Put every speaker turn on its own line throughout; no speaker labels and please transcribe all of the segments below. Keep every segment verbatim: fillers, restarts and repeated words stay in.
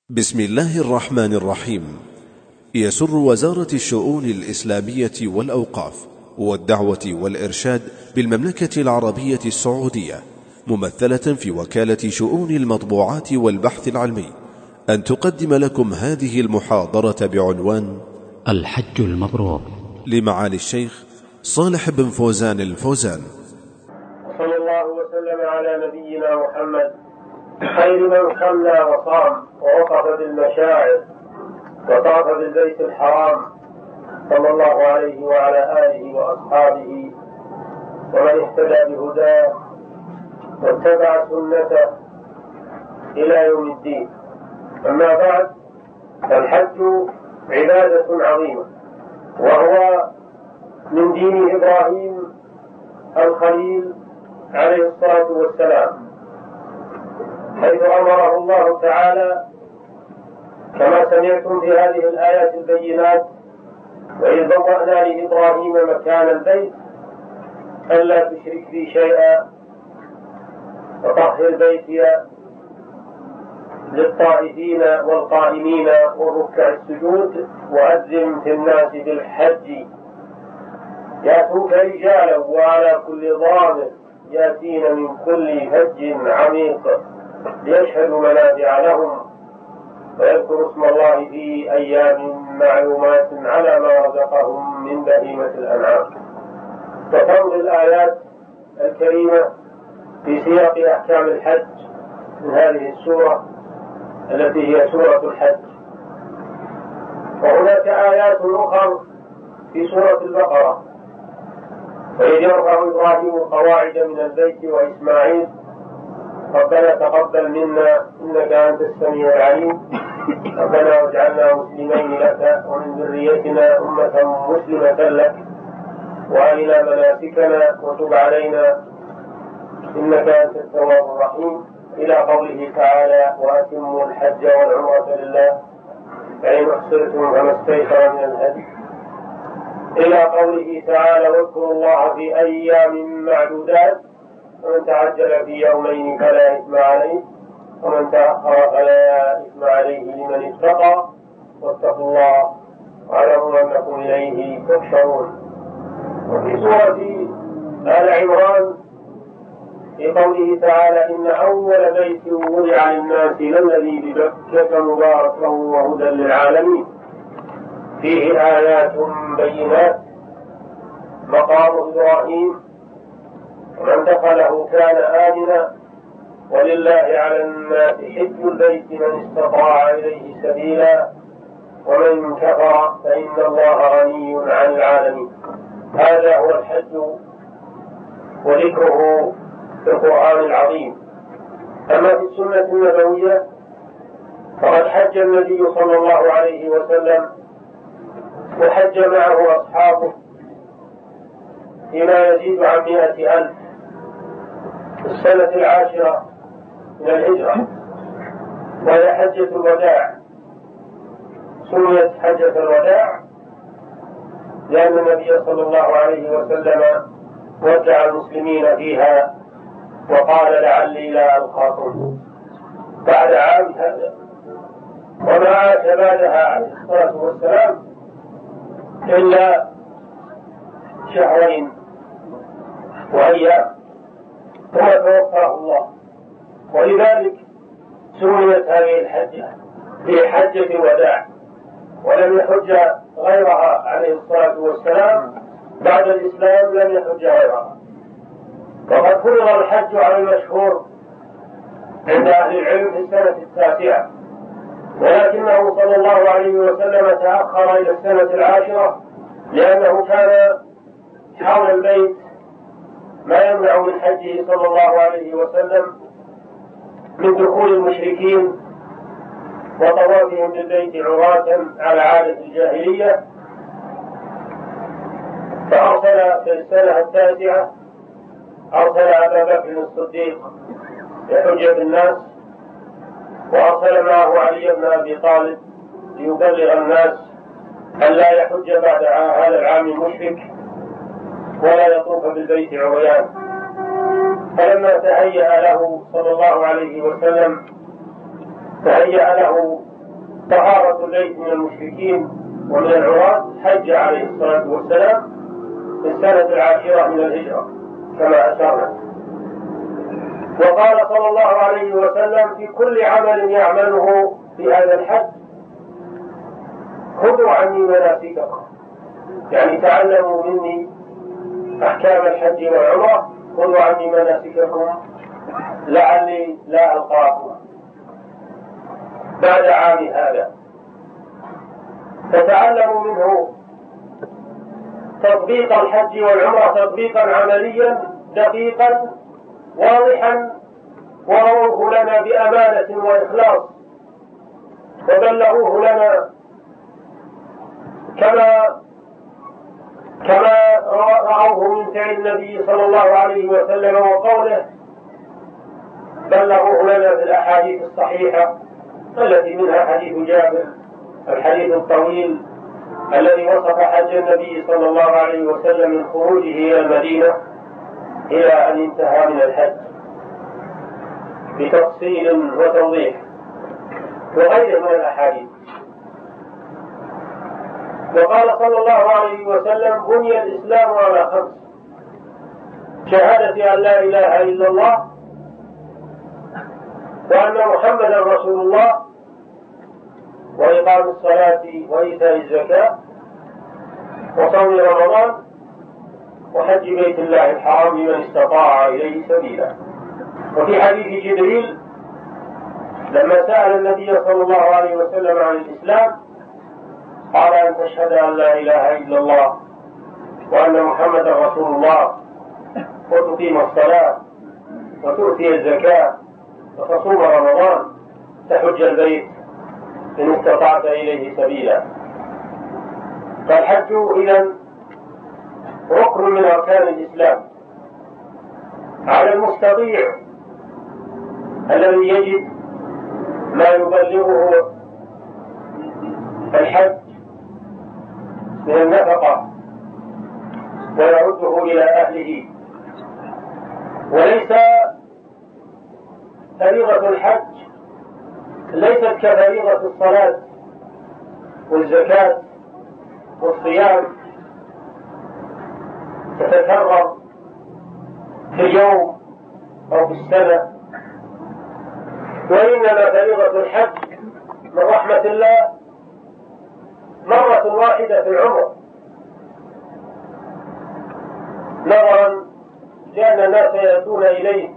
بسم الله الرحمن الرحيم. يسر وزارة الشؤون الإسلامية والأوقاف والدعوة والإرشاد بالمملكة العربية السعودية ممثلة في وكالة شؤون المطبوعات والبحث العلمي أن تقدم لكم هذه المحاضرة بعنوان
الحج المبرور
لمعالي الشيخ صالح بن فوزان الفوزان.
صلى الله وسلم على نبينا محمد خير من صلى وصام ووقف بالمشاعر وطاف بالبيت الحرام صلى الله عليه وعلى آله وأصحابه ومن اهتدى بهداه واتبع سنته إلى يوم الدين. أما بعد، فالحج عبادة عظيمة، وهو من دين إبراهيم الخليل عليه الصلاة والسلام، حيث أمره الله تعالى كما سمعتم في هذه الآيات البينات: وإذ بوأنا لإبراهيم مكان البيت ألا تشرك بي شيئا وطهر بيتي للطائفين والقائمين والركع السجود وأذن في الناس بالحج يأتوك رجالا وعلى كل ضامر يأتين من كل فج عميق ليشهدوا منافع لهم ويذكروا اسم الله في أيام معلومات على ما رزقهم من بهيمة الأنعام. وتمضي الآيات الكريمة في سياق أحكام الحج من هذه السورة التي هي سورة الحج. وهناك آيات أخرى في سورة البقرة: وإذ يرفع إبراهيم القواعد من البيت وإسماعيل ربنا تقبل منا إنك أنت السميع العليم ربنا واجعلنا مسلمين لك ومن ذريتنا أمة مسلمة لك وأرنا مناسكنا وتب علينا إنك أنت التواب الرحيم، إلى قوله تعالى: وأتموا الحج والعمرة لله فإن أحصرتم فما استيسر من الهدي، إلى قوله تعالى: واذكروا الله في أيام معدودات ومن تعجل في يومين فلا إثم عليه ومن تأخر فلا إثم عليه لمن اتقى واتقوا الله واعلموا أنكم إليه تحشرون. وفي سورة آل عمران في قوله تعالى: إن أول بيت وضع للناس للذي ببكة مباركا وهدى للعالمين فيه آيات بينات مقام إبراهيم ومن دخله كان آمنا ولله على الناس حج البيت من استطاع إليه سبيلا ومن كفر فإن الله غني عن العالمين. هذا هو الحج وذكره في القرآن العظيم. أما في السنة النبوية فقد حج النبي صلى الله عليه وسلم وحج معه أصحابه فيما يزيد عن مئة ألف في السنة العاشرة من الهجرة، وهي حجة الوداع. سميت حجة الوداع لأن النبي صلى الله عليه وسلم ودع المسلمين فيها وقال: لعلي لا ألقاكم بعد عام هذا. وما عاش بعدها عليه الصلاة والسلام إلا شهرين وأيام ثم توفاه الله، ولذلك سميت هذه الحجة بحجة الوداع، ولم يحج غيرها عليه الصلاة والسلام بعد الإسلام، لم يحج غيرها. وقد فرض الحج على المشهور عند أهل العلم في السنة التاسعة، ولكنه صلى الله عليه وسلم تأخر إلى السنة العاشرة لأنه كان حول البيت ما يمنع من حجه صلى الله عليه وسلم من دخول المشركين وطوافهم بالبيت عراة على عادة الجاهلية، فأرسل في السنة التاسعة أرسل أبا بكر الصديق يحج بالناس، وأرسل معه علي بن أبي طالب ليبلغ الناس أن لا يحج بعد هذا العام المشرك ولا يطوف بالبيت عريان. فلما تهيأ له صلى الله عليه وسلم تهيأ له طهارة البيت من المشركين ومن العراة حج عليه الصلاة والسلام في السنة العاشرة من الهجرة كما أشرنا. وقال صلى الله عليه وسلم في كل عمل يعمله في هذا الحج خذوا عني مناسككم، يعني تعلموا مني أحكام الحج والعمرة، خذوا عني مناسككم لعلي لا ألقاكم بعد عام هذا. فتعلموا منه تطبيق الحج والعمرة تطبيقا عمليا دقيقا واضحا، ورووه لنا بأمانة وإخلاص، وبلغوه لنا كما كما رأوه من فعل النبي صلى الله عليه وسلم وقوله، بلغوه لنا في الأحاديث الصحيحة التي منها حديث جابر الحديث الطويل الذي وصف حج النبي صلى الله عليه وسلم من خروجه إلى المدينة إلى أن انتهى من الحج بتفصيل وتوضيح وغيره من الأحاديث. وقال صلى الله عليه وسلم: بني الإسلام على خمس: شهادة أن لا إله إلا الله وأن محمدا رسول الله، وإقام الصلاة وإيتاء الزكاة وصوم رمضان وحج بيت الله الحرام لمن استطاع إليه سبيلا. وفي حديث جبريل لما سأل النبي صلى الله عليه وسلم عن الإسلام قال: أن تشهد أن لا إله إلا الله وأن محمدا رسول الله، وتقيم الصلاة وتؤتي الزكاة وتصوم رمضان، تحج البيت إن استطعت إليه سبيلا. فالحج إذن ركن من أركان الإسلام على المستطيع الذي يجد ما يبلغه الحج من النفقة ويرده إلى أهله. وليس فريضة الحج ليست كفريضة الصلاة والزكاة والصيام تتكرر في اليوم أو في السنة، وإنما فريضة الحج من رحمة الله مرة واحدة في العمر، نظرا لأن الناس يأتون إليه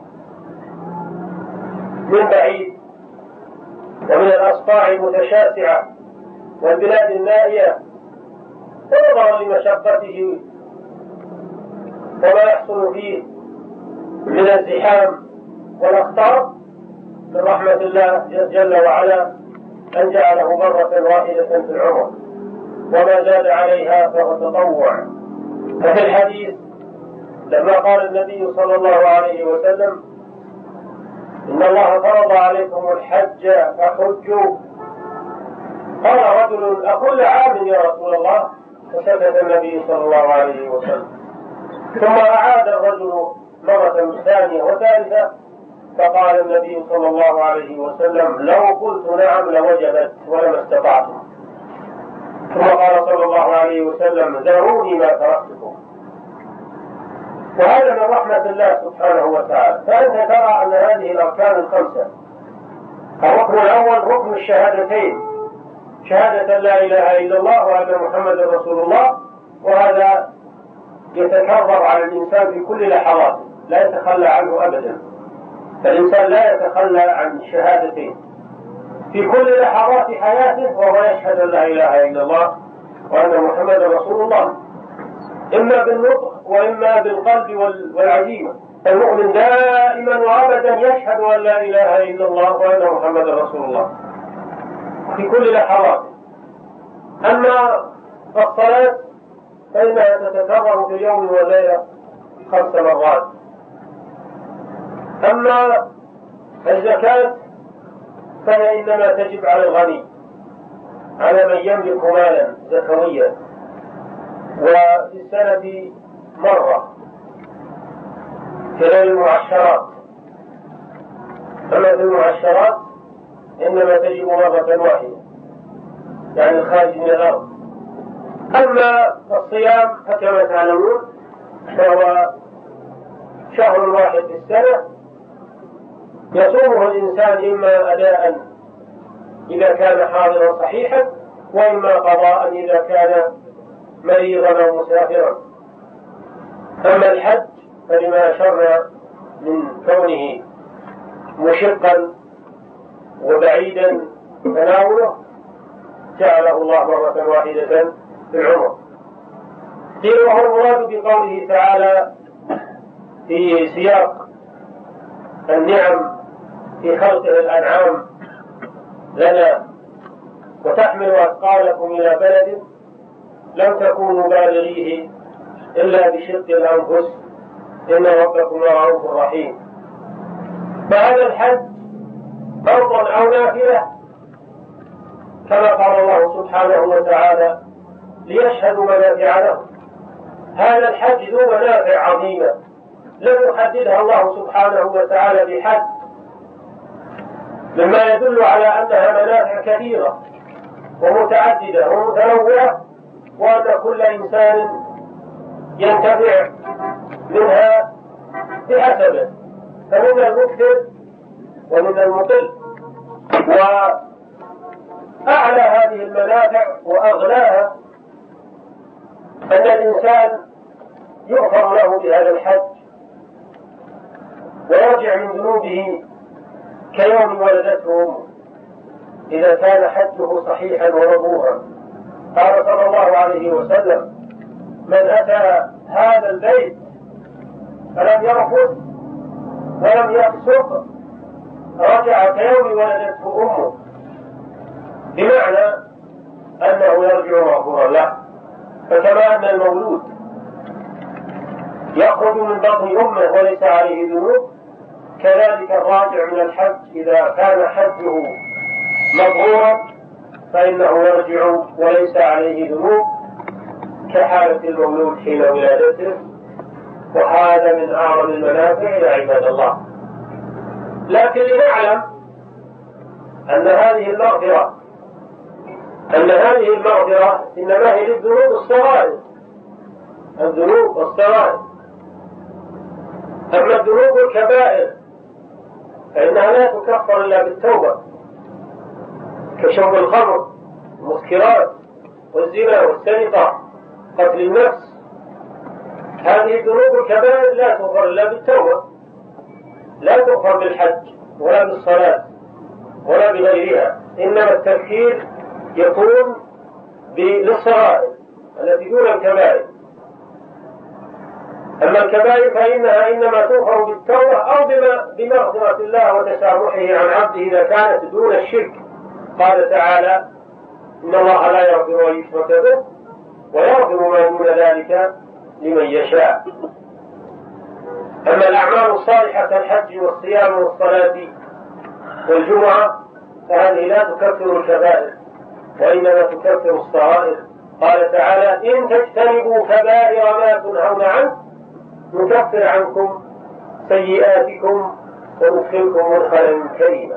من بعيد ومن الأصقاع المتشاسعة والبلاد النائية، ونظرا لمشقته وما يحصل فيه من الزحام والأخطار، من رحمة الله جل وعلا أن جعله مرة واحدة في العمر، وما زاد عليها فهو تطوع. ففي الحديث لما قال النبي صلى الله عليه وسلم: إن الله فرض عليكم الحج فحجوا، قال رجل: أكل عام يا رسول الله؟ فسكت النبي صلى الله عليه وسلم، ثم أعاد الرجل مرة ثانية وثالثة، فقال النبي صلى الله عليه وسلم: لو قلت نعم لوجبت ولما استطعتم. ثم قال صلى الله عليه وسلم: ذروني ما تركتكم. وهذا من رحمة الله سبحانه وتعالى. فأنت ترى أن هذه الأركان الخمسة، الركن الأول ركن الشهادتين، شهادة لا إله إلا الله وأن محمد رسول الله، وهذا يتكرر على الإنسان في كل لحظاته لا يتخلى عنه أبدا. فالإنسان لا يتخلى عن شهادتين في كل لحظات حياته، وهو يشهد أن لا إله إلا الله وأن محمد رسول الله، إما بالنطق وإما بالقلب والعزيمة. المؤمن دائما وأبدا يشهد أن لا إله إلا الله وأن محمد رسول الله في كل لحظاته. أما الصلاة فإنها تتكرر في اليوم والليلة خمس مرات. أما الزكاة فهي إنما تجب على الغني، على من يملك مالا زكويا، وفي السنة مرة في غير المعشرات. أما في المعشرات إنما تجب مرة واحدة. يعني الخارج من الأرض. أما الصيام فكما تعلمون فهو شهر واحد في السنة يصومه الإنسان إما أداء إذا كان حاضرا صحيحا، وإما قضاء إذا كان مريضا أو مسافرا. أما الحج فلما أشرنا من كونه مشقا وبعيدا تناوله جعله الله مرة واحدة في العمر. قيل وهو المراد بقوله تعالى في سياق النعم في خلقه الأنعام لنا وتحمل أثقالكم إلى بلد لم تكونوا بالغيه إلا بشق الأنفس إن ربكم لرؤوف رحيم. فهذا الحج فرض أو نافلة كما قال الله سبحانه وتعالى ليشهدوا منافع لهم. هذا الحج ذو منافع عظيمة لم يحددها الله سبحانه وتعالى بحد، مما يدل على أنها منافع كثيرة ومتعددة ومتنوعة، وأن كل إنسان ينتفع منها بحسبه، فمن المكثر ومن المقل. وأعلى هذه المنافع وأغلاها أن الإنسان يغفر له بهذا الحج ويرجع من ذنوبه كيوم ولدته أمه إذا كان حجه صحيحا ومبرورا. قال صلى الله عليه وسلم: من أتى هذا البيت فلم يرفث ولم يفسق رجع كيوم ولدته أمه، بمعنى أنه يرجع مغفورا له. فكما أن المولود يخرج من بطن أمه وليس عليه ذنوب، كذلك الراجع من الحج إذا كان حجه مبرورا فإنه يرجع وليس عليه ذنوب كحالة المولود حين ولادته. وهذا من أعظم المنافع يا عباد الله. لكن لنعلم أن هذه المغفرة أن هذه المغفرة إنما هي للذنوب الصغائر، الذنوب الصغائر. أما الذنوب الكبائر فإنها لا تكفر إلا بالتوبة، كشرب الخمر والمسكرات والزنا والسرقة قتل النفس. هذه الذنوب الكبائر لا تغفر إلا بالتوبة، لا تغفر بالحج ولا بالصلاة ولا بغيرها، إنما التكفير يكون للصغائر التي دون الكبائر. أما الكبائر فإنها إنما تغفر بالتوبة أو بمغفرة الله وتسامحه عن عبده إذا كانت دون الشرك. قال تعالى: إن الله لا يغفر أن يشرك به ويغفر ما دون ذلك لمن يشاء. أما الأعمال الصالحة كالحج والصيام والصلاة والجمعة فهذه لا تكفر الكبائر وإنما تكفر الصغائر. قال تعالى: إن تجتنبوا كبائر ما تنهون عنه نكفر عنكم سيئاتكم وندخلكم مدخلا كريما.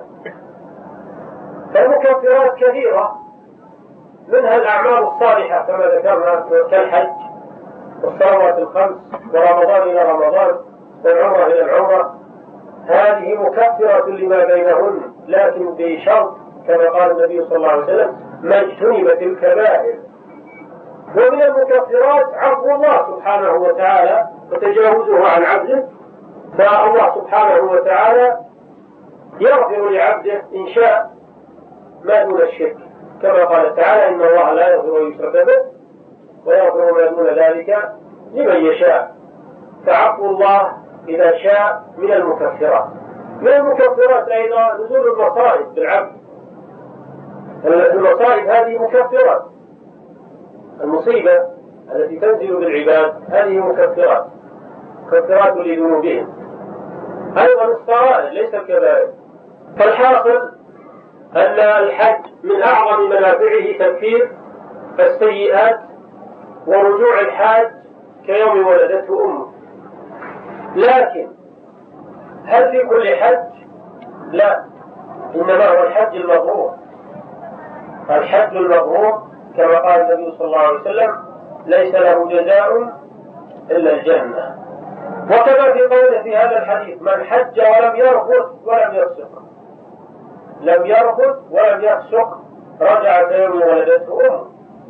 فالمكفرات كثيرة، منها الأعمال الصالحة كما ذكرنا كالحج والصلوات الخمس ورمضان إلى رمضان والعمرة إلى العمرة، هذه مكفرة لما بينهن، لكن بشرط كما قال النبي صلى الله عليه وسلم: ما اجتنبت الكبائر. ومن المكفرات عفو الله سبحانه وتعالى وتجاوزه عن عبده، فالله سبحانه وتعالى يغفر لعبده إن شاء ما دون الشرك، كما قال تعالى: إن الله لا يغفر أن يشرك به ويغفر ما دون ذلك لمن يشاء. فعفو الله إذا شاء من المكفرات. من المكفرات أيضا نزول المصائب بالعبد. المصائب هذه مكفرات، المصيبة التي تنزل بالعباد هذه مكفرات، مكفرات لذنوبهم. أيضا الصغائر ليس الكبائر. فالحاصل أن الحج من أعظم منافعه تكفير السيئات ورجوع الحاج كيوم ولدته أمه. لكن هل في كل حج؟ لا، إنما هو الحج المبرور. الحج المبرور كما قال النبي صلى الله عليه وسلم ليس له جزاء إلا الجنة. وكما في قوله في هذا الحديث من حج ولم يرفث ولم يفسق، لم يرفث ولم يفسق رجع كيوم ولدته أمه.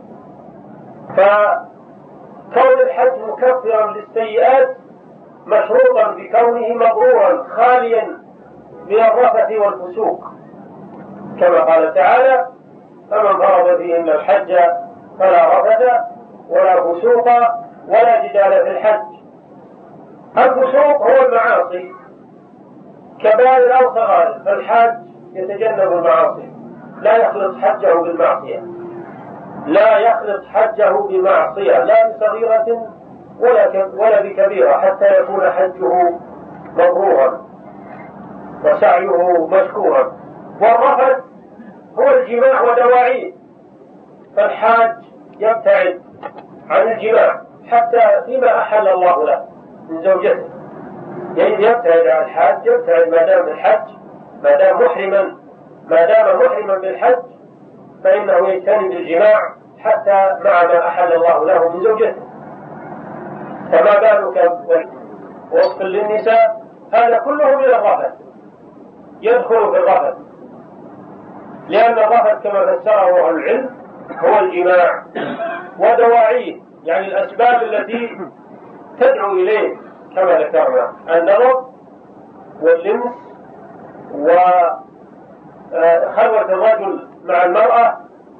فكون الحج مكفرا للسيئات مشروطا بكونه مبرورا خاليا من الرفث والفسوق، كما قال تعالى فمن فرض فيهن الحج فلا رفث ولا فسوق ولا جدال في الحج. الفسوق هو المعاصي كبائر أو صغائر، فالحاج يتجنب المعاصي، لا يخلط حجه بالمعصية، لا يخلط حجه بمعصية لا بصغيرة ولا ولا بكبيرة حتى يكون حجه مبرورا وسعيه مشكورا. والرفث هو الجماع ودواعيه، فالحاج يبتعد عن الجماع حتى فيما أحل الله له من زوجته، يعني يبتعد عن الحاج، يبتعد ما دام الحج، ما دام محرما ما دام محرما بالحج فإنه يجتنب الجماع حتى مع ما أحل الله له من زوجته. فما بالك وصف للنساء هذا كله من الرفث، يدخل في الرفث، لأن الرفث كما فسره أهل العلم هو الجماع ودواعيه، يعني الأسباب التي تدعو إليه كما ذكرنا، النظر واللمس وخلوة الرجل مع المرأة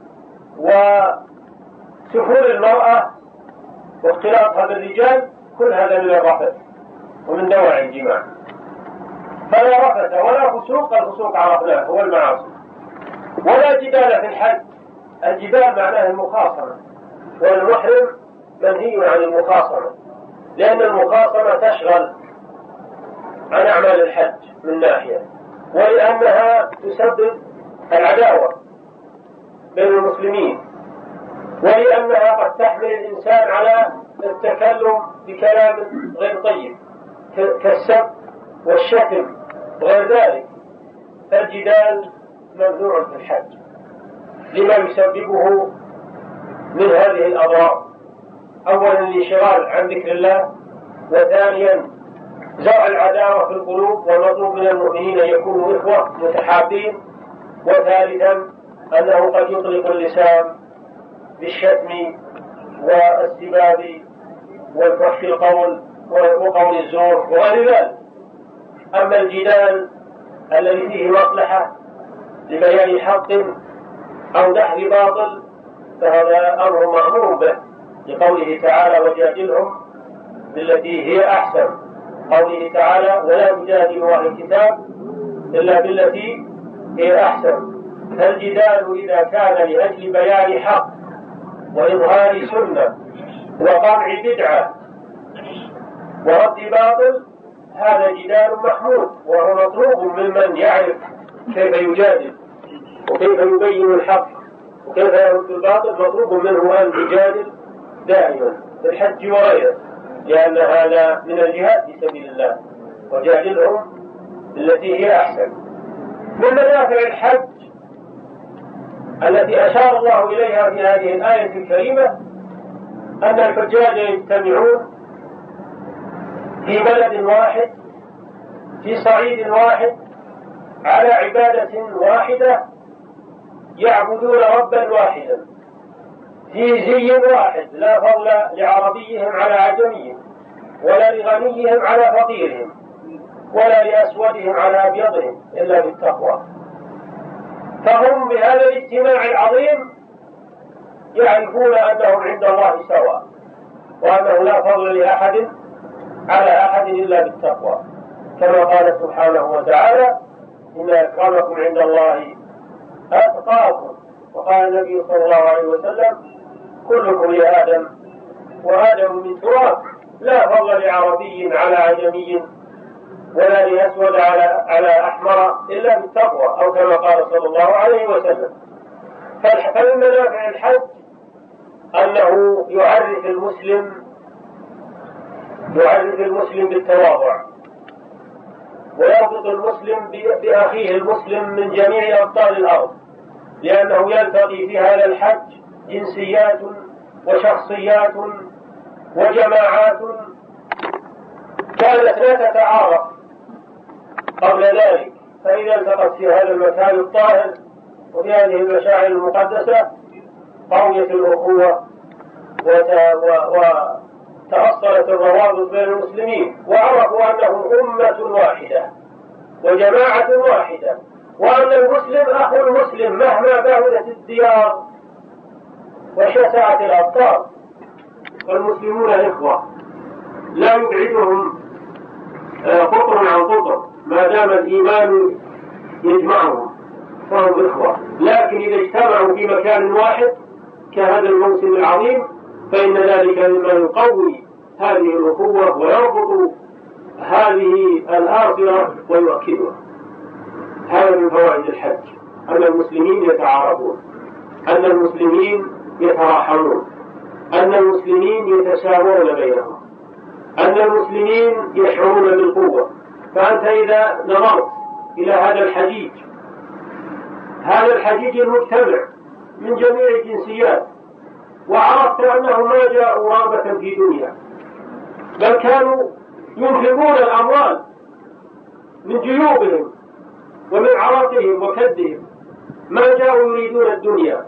وسفور المرأة واختلاطها بالرجال، كل هذا من الرفث ومن دواعي الجماع. فلا رفث ولا فسوق، الفسوق عرفناه هو المعاصي، ولا جدال في الحج. الجدال معناه المخاصمة، والمحرم منهي عن المخاصمة، لأن المخاصمة تشغل عن أعمال الحج من ناحية، ولأنها تسبب العداوة بين المسلمين، ولأنها قد تحمل الإنسان على التكلم بكلام غير طيب كالسب والشتم وغير ذلك. فالجدال ممنوع في الحج لما يسببه من هذه الأضرار، أولا الانشغال عن ذكر الله، وثانيا زرع العداوة في القلوب، والمطلوب من المؤمنين أن يكونوا إخوة متحابين، وثالثا أنه قد يطلق اللسان بالشتم والسباب والفحش القول وقول الزور وغير ذلك. أما الجدال الذي فيه مصلحة لبيان حق أو دحر باطل فهذا أمر مأمور به، لقوله تعالى وجادلهم بالتي هي أحسن، قوله تعالى ولا تجادلوا أهل الكتاب إلا بالتي هي أحسن. فالجدال إذا كان لأجل بيان حق وإظهار سنة وقمع بدعة ورد باطل هذا جدال محمود، وهو مطلوب ممن يعرف كيف يجادل وكيف يبين الحق وكيف يرد الباطل، مطلوب منه أن يجادل دائما بالحج وغيره، لأن هذا من الجهاد في سبيل الله، وجادلهم التي هي أحسن. من منافع الحج التي أشار الله إليها في هذه الآية الكريمة أن الحجاج يجتمعون في بلد واحد في صعيد واحد على عبادة واحدة، يعبدون ربا واحدا في زي واحد، لا فضل لعربيهم على عجميهم، ولا لغنيهم على فقيرهم، ولا لأسودهم على أبيضهم، إلا بالتقوى. فهم بهذا الاجتماع العظيم يعرفون أنهم عند الله سواء، وأنه لا فضل لأحد على أحد إلا بالتقوى، كما قال سبحانه وتعالى إن أكرمكم عند الله أتقاكم. وقال النبي صلى الله عليه وسلم كلكم لآدم وآدم من تراب، لا فضل لعربي على عجمي ولا لأسود على على أحمر إلا بالتقوى، أو كما قال صلى الله عليه وسلم. فمن منافع الحج أنه يعرف المسلم يعرف المسلم بالتواضع، ويربط المسلم بأخيه المسلم من جميع أبطال الأرض، لأنه يلتقي في هذا الحج جنسيات وشخصيات وجماعات كانت لا تتعارف قبل ذلك، فإذا التقت في هذا المكان الطاهر وفي هذه المشاعر المقدسة قويت الأخوة وتأصلت الروابط بين المسلمين، وعرفوا أنهم أمة واحدة وجماعة واحدة، وأن المسلم أخو المسلم مهما بعدت الديار وشسعت الأبطال، فالمسلمون إخوة لا يبعدهم قطر عن قطر ما دام الإيمان يجمعهم فهم إخوة. لكن إذا اجتمعوا في مكان واحد كهذا الموسم العظيم فإن ذلك مما يقوي هذه الأخوة ويربط هذه الآخرة ويؤكدها. هذا من فوائد الحج، أن المسلمين يتعارفون، أن المسلمين يتراحمون، أن المسلمين يتساوون بينهم، أن المسلمين يشعرون بالقوة. فأنت إذا نظرت إلى هذا الحجيج هذا الحجيج المجتمع من جميع الجنسيات وعرفت أنهم ما جاءوا رغبة في دنيا، بل كانوا ينفقون الأموال من جيوبهم ومن عرقهم وكدهم، ما جاءوا يريدون الدنيا،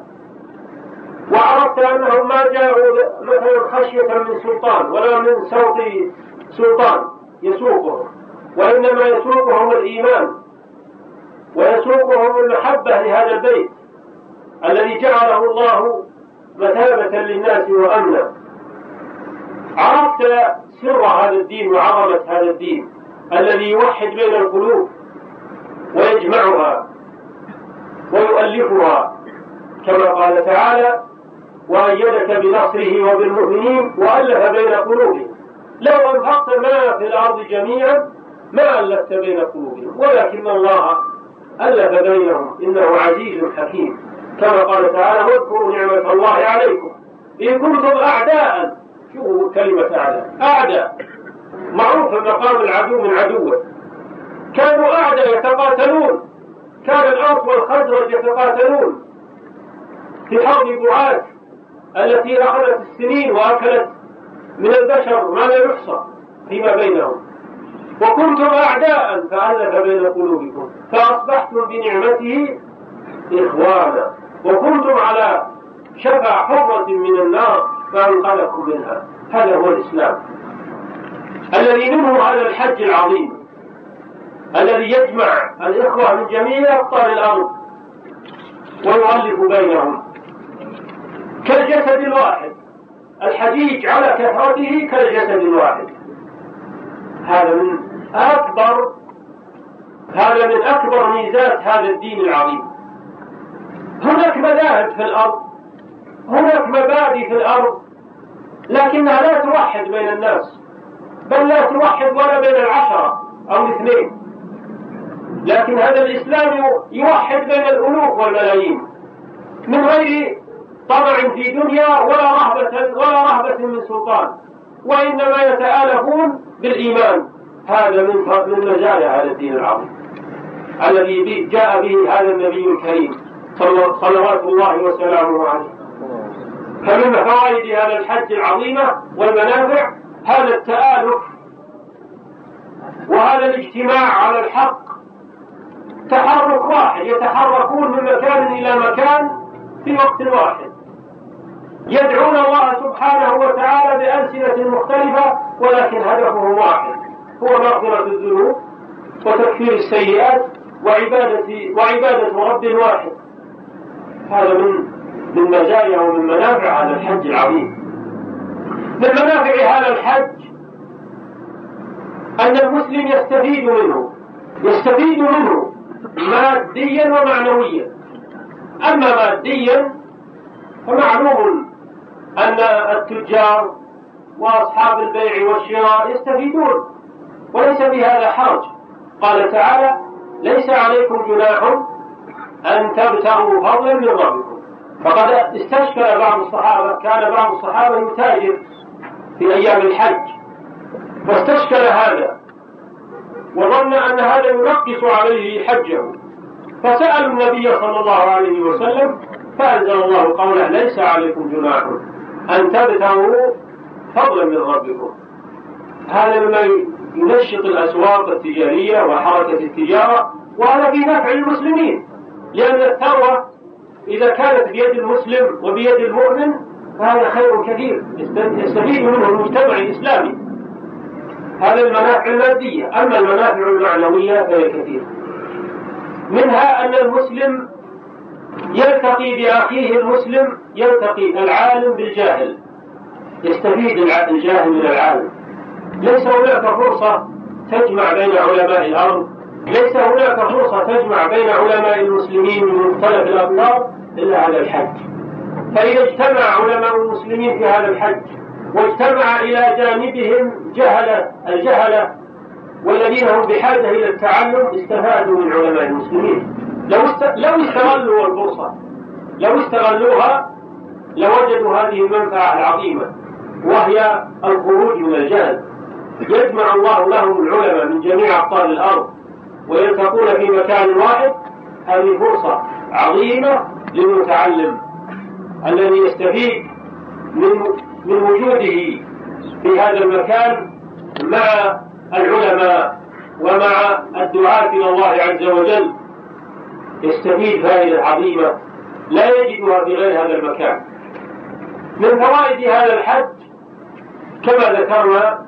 وعرفت أنهم ما جاءوا مثلا خشية من سلطان ولا من صوت سلطان يسوقهم، وإنما يسوقهم الإيمان ويسوقهم المحبة لهذا البيت الذي جعله الله مثابة للناس وأمنا. عرفت سر هذا الدين وعظمة هذا الدين الذي يوحد بين القلوب ويجمعها ويؤلفها، كما قال تعالى: وأيدك بنصره وبالمؤمنين وألف بين قلوبهم لو أنفقت ما في الأرض جميعا ما ألفت بين قلوبهم ولكن الله ألف بينهم إنه عزيز حكيم، كما قال تعالى: واذكروا نعمة الله عليكم إن كنتم أعداء. شوفوا كلمة أعداء، أعداء معروف مقام العدو من عدوه، كانوا أعداء يتقاتلون، كان الأوس والخزرج يتقاتلون في حرب بعاث التي أخذت السنين وأكلت من البشر ما لا يحصى فيما بينهم، وكنتم أعداء فألف بين قلوبكم فأصبحتم بنعمته إخوانا وكنتم على شفا حفرة من النار فأنقذكم منها. هذا هو الإسلام الذي منه هذا الحج العظيم الذي يجمع الإخوة من جميع أقطار الأرض ويؤلف بينهم كالجسد الواحد. الحجيج على كثرته كالجسد الواحد. هذا من أكبر هذا من أكبر ميزات هذا الدين العظيم. هناك مذاهب في الأرض، هناك مبادئ في الأرض، لكنها لا توحد بين الناس، بل لا توحد ولا بين العشرة أو الاثنين، لكن هذا الإسلام يوحد بين الألوف والملايين من غير طمع في دنيا ولا رهبة ولا رهبة من سلطان، وإنما يتآلفون بالإيمان. هذا من من مزايا هذا الدين العظيم الذي جاء به هذا النبي الكريم صلوات الله وسلامه عليه. فمن فوائد هذا الحج العظيمة والمنافع هذا التآلف وهذا الاجتماع على الحق، تحرك واحد، يتحركون من مكان إلى مكان في وقت واحد، يدعون الله سبحانه وتعالى بألسنة مختلفة، ولكن هدفهم واحد، هو مغفرة الذنوب وتكفير السيئات وعبادة وعبادة رب واحد. هذا من من مزايا ومن منافع هذا الحج العظيم. من منافع هذا الحج أن المسلم يستفيد منه يستفيد منه ماديا ومعنويا. أما ماديا فمعلوم أن التجار وأصحاب البيع والشراء يستفيدون وليس بهذا حرج. قال تعالى: ليس عليكم جناح أن تبتغوا فضلا من ربكم. فقد استشكل بعض الصحابة، كان بعض الصحابة يتاجر في أيام الحج فاستشكل هذا وظن أن هذا ينقص عليه حجه، فسألوا النبي صلى الله عليه وسلم فأنزل الله قوله ليس عليكم جناح أن تبتغوا فضلا من ربكم. هذا مما ينشط الأسواق التجارية وحركة التجارة، وهذا في نفع المسلمين، لأن الثروة إذا كانت بيد المسلم وبيد المؤمن فهذا خير كثير يستفيد منه المجتمع الإسلامي. هذا المنافع المادية. أما المنافع المعنوية فهي كثيرة، منها أن المسلم يلتقي بأخيه المسلم، يلتقي العالم بالجاهل، يستفيد الجاهل من العالم. ليس هناك فرصة تجمع بين علماء الأرض، ليس هناك فرصة تجمع بين علماء المسلمين من مختلف الأقطار إلا هذا الحج. فإذا اجتمع علماء المسلمين في هذا الحج واجتمع إلى جانبهم جهلة الجهلة والذين هم بحاجة إلى التعلم استفادوا من علماء المسلمين. لو است... لو استغلوا الفرصة، لو استغلوها لوجدوا هذه المنفعة العظيمة، وهي الخروج من الجهل. يجمع الله لهم العلماء من جميع أقطار الأرض ويلتقون في مكان واحد. هذه فرصة عظيمة للمتعلم الذي يستفيد من من وجوده في هذا المكان مع العلماء ومع الدعاة إلى الله عز وجل، يستفيد فائدة عظيمة لا يجدها في غير هذا المكان. من فوائد هذا الحج كما ذكرنا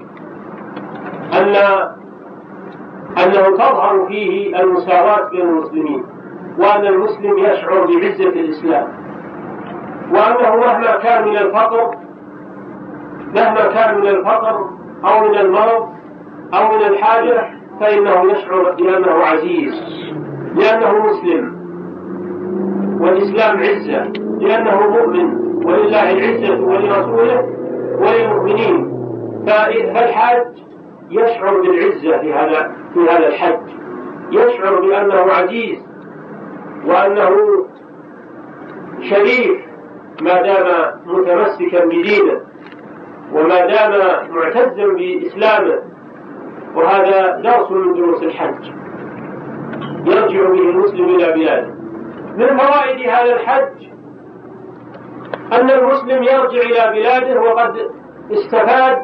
أن أنه تظهر فيه المساواة بين المسلمين، وأن المسلم يشعر بعزة الإسلام، وأنه مهما كان من الفقر مهما كان من الفقر أو من المرض أو من الحاجة فإنه يشعر بأنه عزيز، لأنه مسلم، والإسلام عزة، لأنه مؤمن، ولله العزة ولرسوله وللمؤمنين. فالحاج يشعر بالعزة في هذا في هذا الحج، يشعر بأنه عزيز وأنه شريف ما دام متمسكا بدينه وما دام معتزا بإسلامه. وهذا درس من دروس الحج يرجع به المسلم إلى بلاده. من فوائد هذا الحج أن المسلم يرجع إلى بلاده وقد استفاد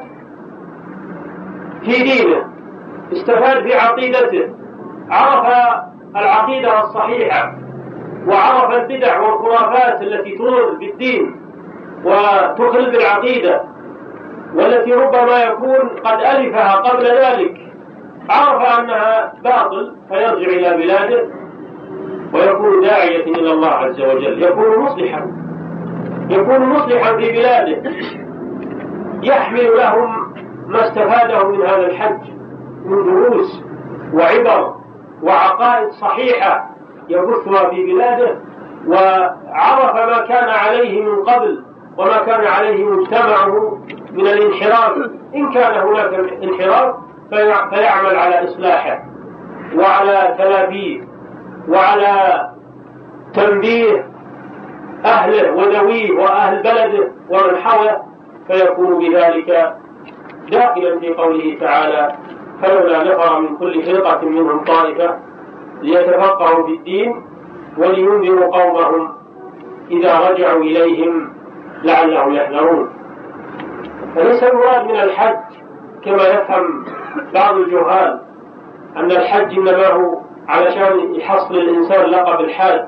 في دينه، استفاد في عقيدته، عرف العقيدة الصحيحة وعرف البدع والخرافات التي تضر بالدين وتخل بالعقيدة والتي ربما يكون قد ألفها قبل ذلك، عرف أنها باطل فيرجع إلى بلاده ويكون داعية إلى الله عز وجل، يكون مصلحا يكون مصلحا في بلاده، يحمل لهم ما استفاده من هذا الحج من دروس وعبر وعقائد صحيحة يبثها في بلاده، وعرف ما كان عليه من قبل وما كان عليه مجتمعه من الانحراف، إن كان هناك انحراف فيعمل على إصلاحه وعلى تلافيه وعلى تنبيه أهله وذويه وأهل بلده ومن حوله، فيكون بذلك داخلا في قوله تعالى فلولا نفر من كل فرقة منهم طائفة ليتفقهوا في الدين ولينذروا قومهم إذا رجعوا إليهم لعلهم يحذرون. فليس المراد من الحج كما يفهم بعض الجهال أن الحج إنما هو علشان يحصل الإنسان لقب الحاج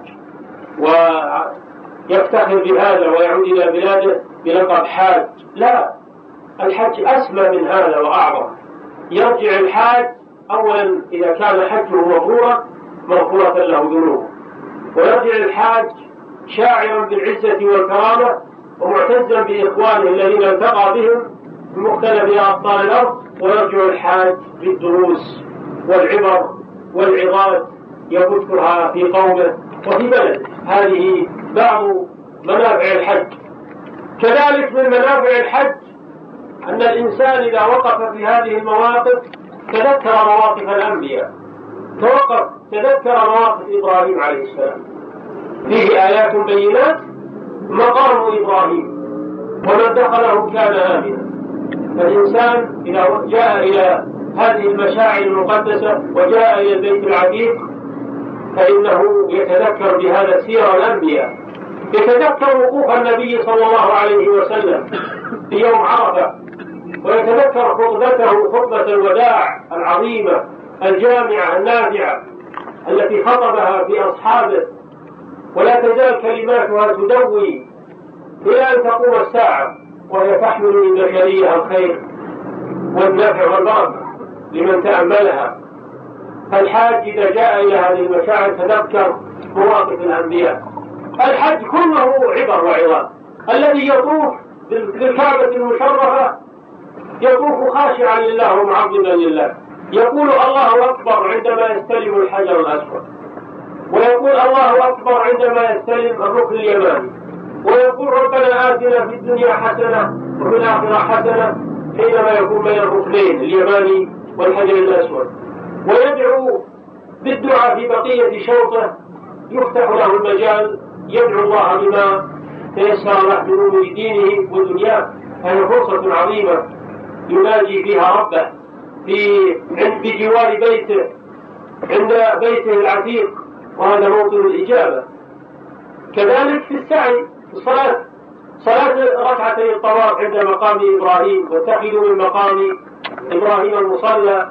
ويفتخر بهذا ويعود إلى بلاده بلقب حاج. لا، الحج أسمى من هذا وأعظم. يرجع الحاج أولا إذا كان حجه مغفورا مغفورة له ذنوبه، ويرجع الحاج شاعرا بالعزة والكرامة ومعتزا بإخوانه الذين التقى بهم في مختلف أقطار الأرض، ويرجع الحاج بالدروس والعبر والعظات يبثها في قومه وفي بلده. هذه بعض منافع الحج. كذلك من منافع الحج أن الإنسان إذا وقف في هذه المواقف تذكر مواقف الأنبياء، توقف تذكر مواقف إبراهيم عليه السلام، فيه آيات بينات مقام إبراهيم ومن دخله كان آمنا. فالإنسان إذا جاء إلى هذه المشاعر المقدسة وجاء إلى البيت العتيق فإنه يتذكر بهذا سير الأنبياء، يتذكر وقوف النبي صلى الله عليه وسلم في يوم عرفة، ويتذكر خطبته خطبة الوداع العظيمة الجامعة النافعة التي خطبها في أصحابه، ولا تزال كلماتها تدوي إلى أن تقوم الساعة، وهي تحمل للبشرية الخير والنفع والبركة لمن تأملها. فالحاج إذا جاء إلى هذه المشاعر تذكر مواقف الأنبياء. الحج كله عبر وعظات. الذي يطوف بالكعبة المشرفة يطوف خاشعا لله ومعظما لله، يقول الله أكبر عندما يستلم الحجر الأسود، ويقول الله أكبر عندما يستلم الركن اليماني، ويقول ربنا آتنا في الدنيا حسنة وفي الآخرة حسنة حينما يكون بين الركنين اليماني والحجر الأسود، ويدعو بالدعاء في بقية شوطه يفتح له المجال يدعو الله بما تيسر له من أمور دينه ودنياه. فهي فرصة عظيمة يناجي فيها ربه في عند بجوار بيته عند بيته العتيق، وهذا موطن الإجابة. كذلك في السعي في الصلاة، صلاة ركعتي الطواف عند مقام إبراهيم، واتخذوا من مقام إبراهيم المصلى،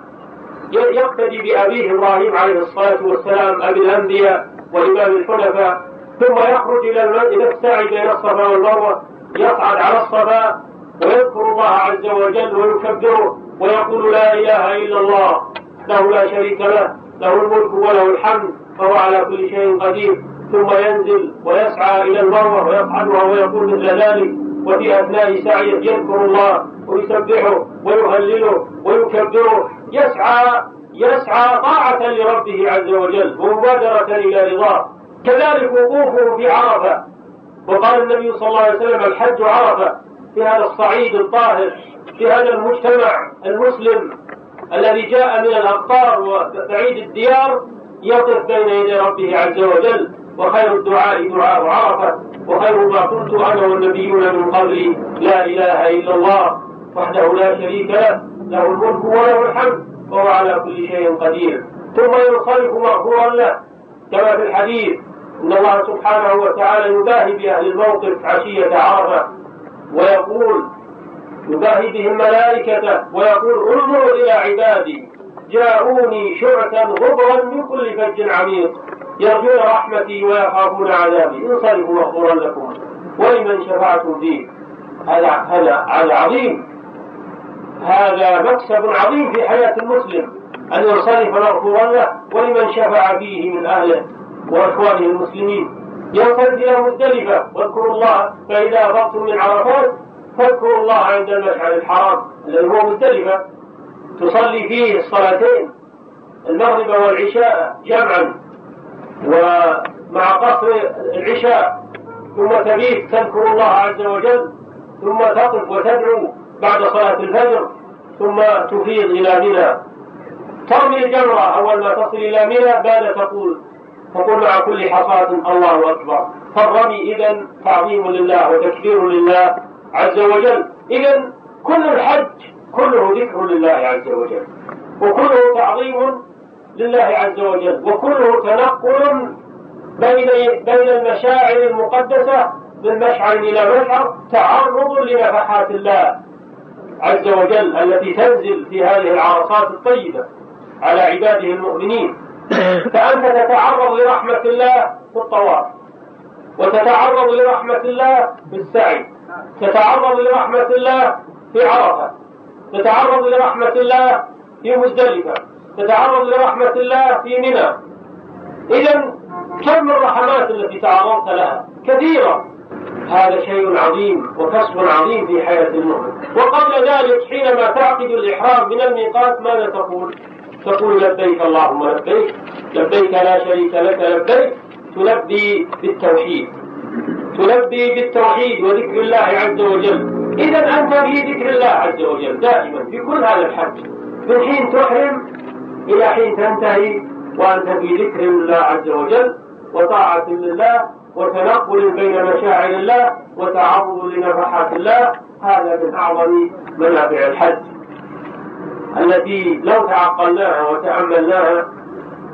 يقتدي بأبيه إبراهيم عليه الصلاة والسلام أبي الأنبياء وإمام الحنفاء، ثم يخرج إلى السعي بين الصفا والمروة، يصعد على الصفا ويذكر الله عز وجل ويكبره ويقول لا إله إلا الله له لا شريك له، له الملك وله الحمد فهو على كل شيء قدير، ثم ينزل ويسعى إلى المروة ويصعدها ويقول مثل ذلك، وفي أثناء سعيه يذكر الله ويسبحه ويهلله ويكبره، يسعى يسعى طاعة لربه عز وجل ومبادرة إلى رضاه. كذلك وقوفه في عرفة، وقال النبي صلى الله عليه وسلم الحج عرفة، في هذا الصعيد الطاهر، في هذا المجتمع المسلم الذي جاء من الأقطار وبعيد الديار، يقف بين يدي ربه عز وجل. وخير الدعاء دعاء عرفة، وخير ما قلت أنا والنبيون من قبلي لا إله إلا الله وحده لا شريك له، له الملك وله الحمد وهو على كل شيء قدير. ثم ينصرف مغفورا له، كما في الحديث إن الله سبحانه وتعالى يباهي بأهل الموقف عشية عرفة، ويقول يباهي بهم ملائكته ويقول انظروا إلى عبادي جاءوني شعثا غبرا من كل فج عميق يرجون رحمتي ويخافون عذابي انصرفوا مغفورا لكم ولمن شفعتم فيه. هذا هذا هذا عظيم، هذا مكسب عظيم في حياة المسلم أن ينصرف مغفورا له ولمن شفع فيه من أهله وإخوانه المسلمين. ينصرف إلى مزدلفة واذكروا الله، فإذا أفضتم من عرفات فاذكروا الله عند المشعر الحرام الذي هو مزدلفة، تصلي فيه الصلاتين المغرب والعشاء جمعا ومع قصر العشاء، ثم تبيت تذكر الله عز وجل، ثم تقف وتدعو بعد صلاة الفجر، ثم تفيض إلى منى، ترمي الجمرة أول ما تصل إلى منى، بعد تقول تقول مع كل حصاة الله أكبر. فالرمي إذن تعظيم لله وتكبير لله عز وجل. إذن كل الحج كله ذكر لله عز وجل، وكله تعظيم لله عز وجل، وكله تنقل بين بين المشاعر المقدسة من مشعر إلى مشعر، تعرض لنفحات الله عز وجل التي تنزل في هذه العرصات الطيبة على عباده المؤمنين. فأنت تتعرض لرحمة الله في الطواف، وتتعرض لرحمة الله في السعي، تتعرض لرحمة الله في عرفة، تتعرض لرحمة الله في مزدلفة، تتعرض لرحمة الله في منى. إذن كم الرحمات التي تعرضت لها كثيرة. هذا شيء عظيم وكسب عظيم في حياة المؤمن. وقبل ذلك حينما تعقد الإحرام من الميقات ماذا تقول؟ تقول لبيك اللهم لبيك، لبيك لا شريك لك لبيك، تلبي بالتوحيد، تلبي بالتوحيد وذكر الله عز وجل. إذن أنت في ذكر الله عز وجل دائما في كل هذا الحج، من حين تحرم إلى حين تنتهي وأنت في ذكر الله عز وجل وطاعة لله وتنقل بين مشاعر الله وتعرض لنفحات الله. هذا من أعظم منافع الحج التي لو تعقلناها وتأملناها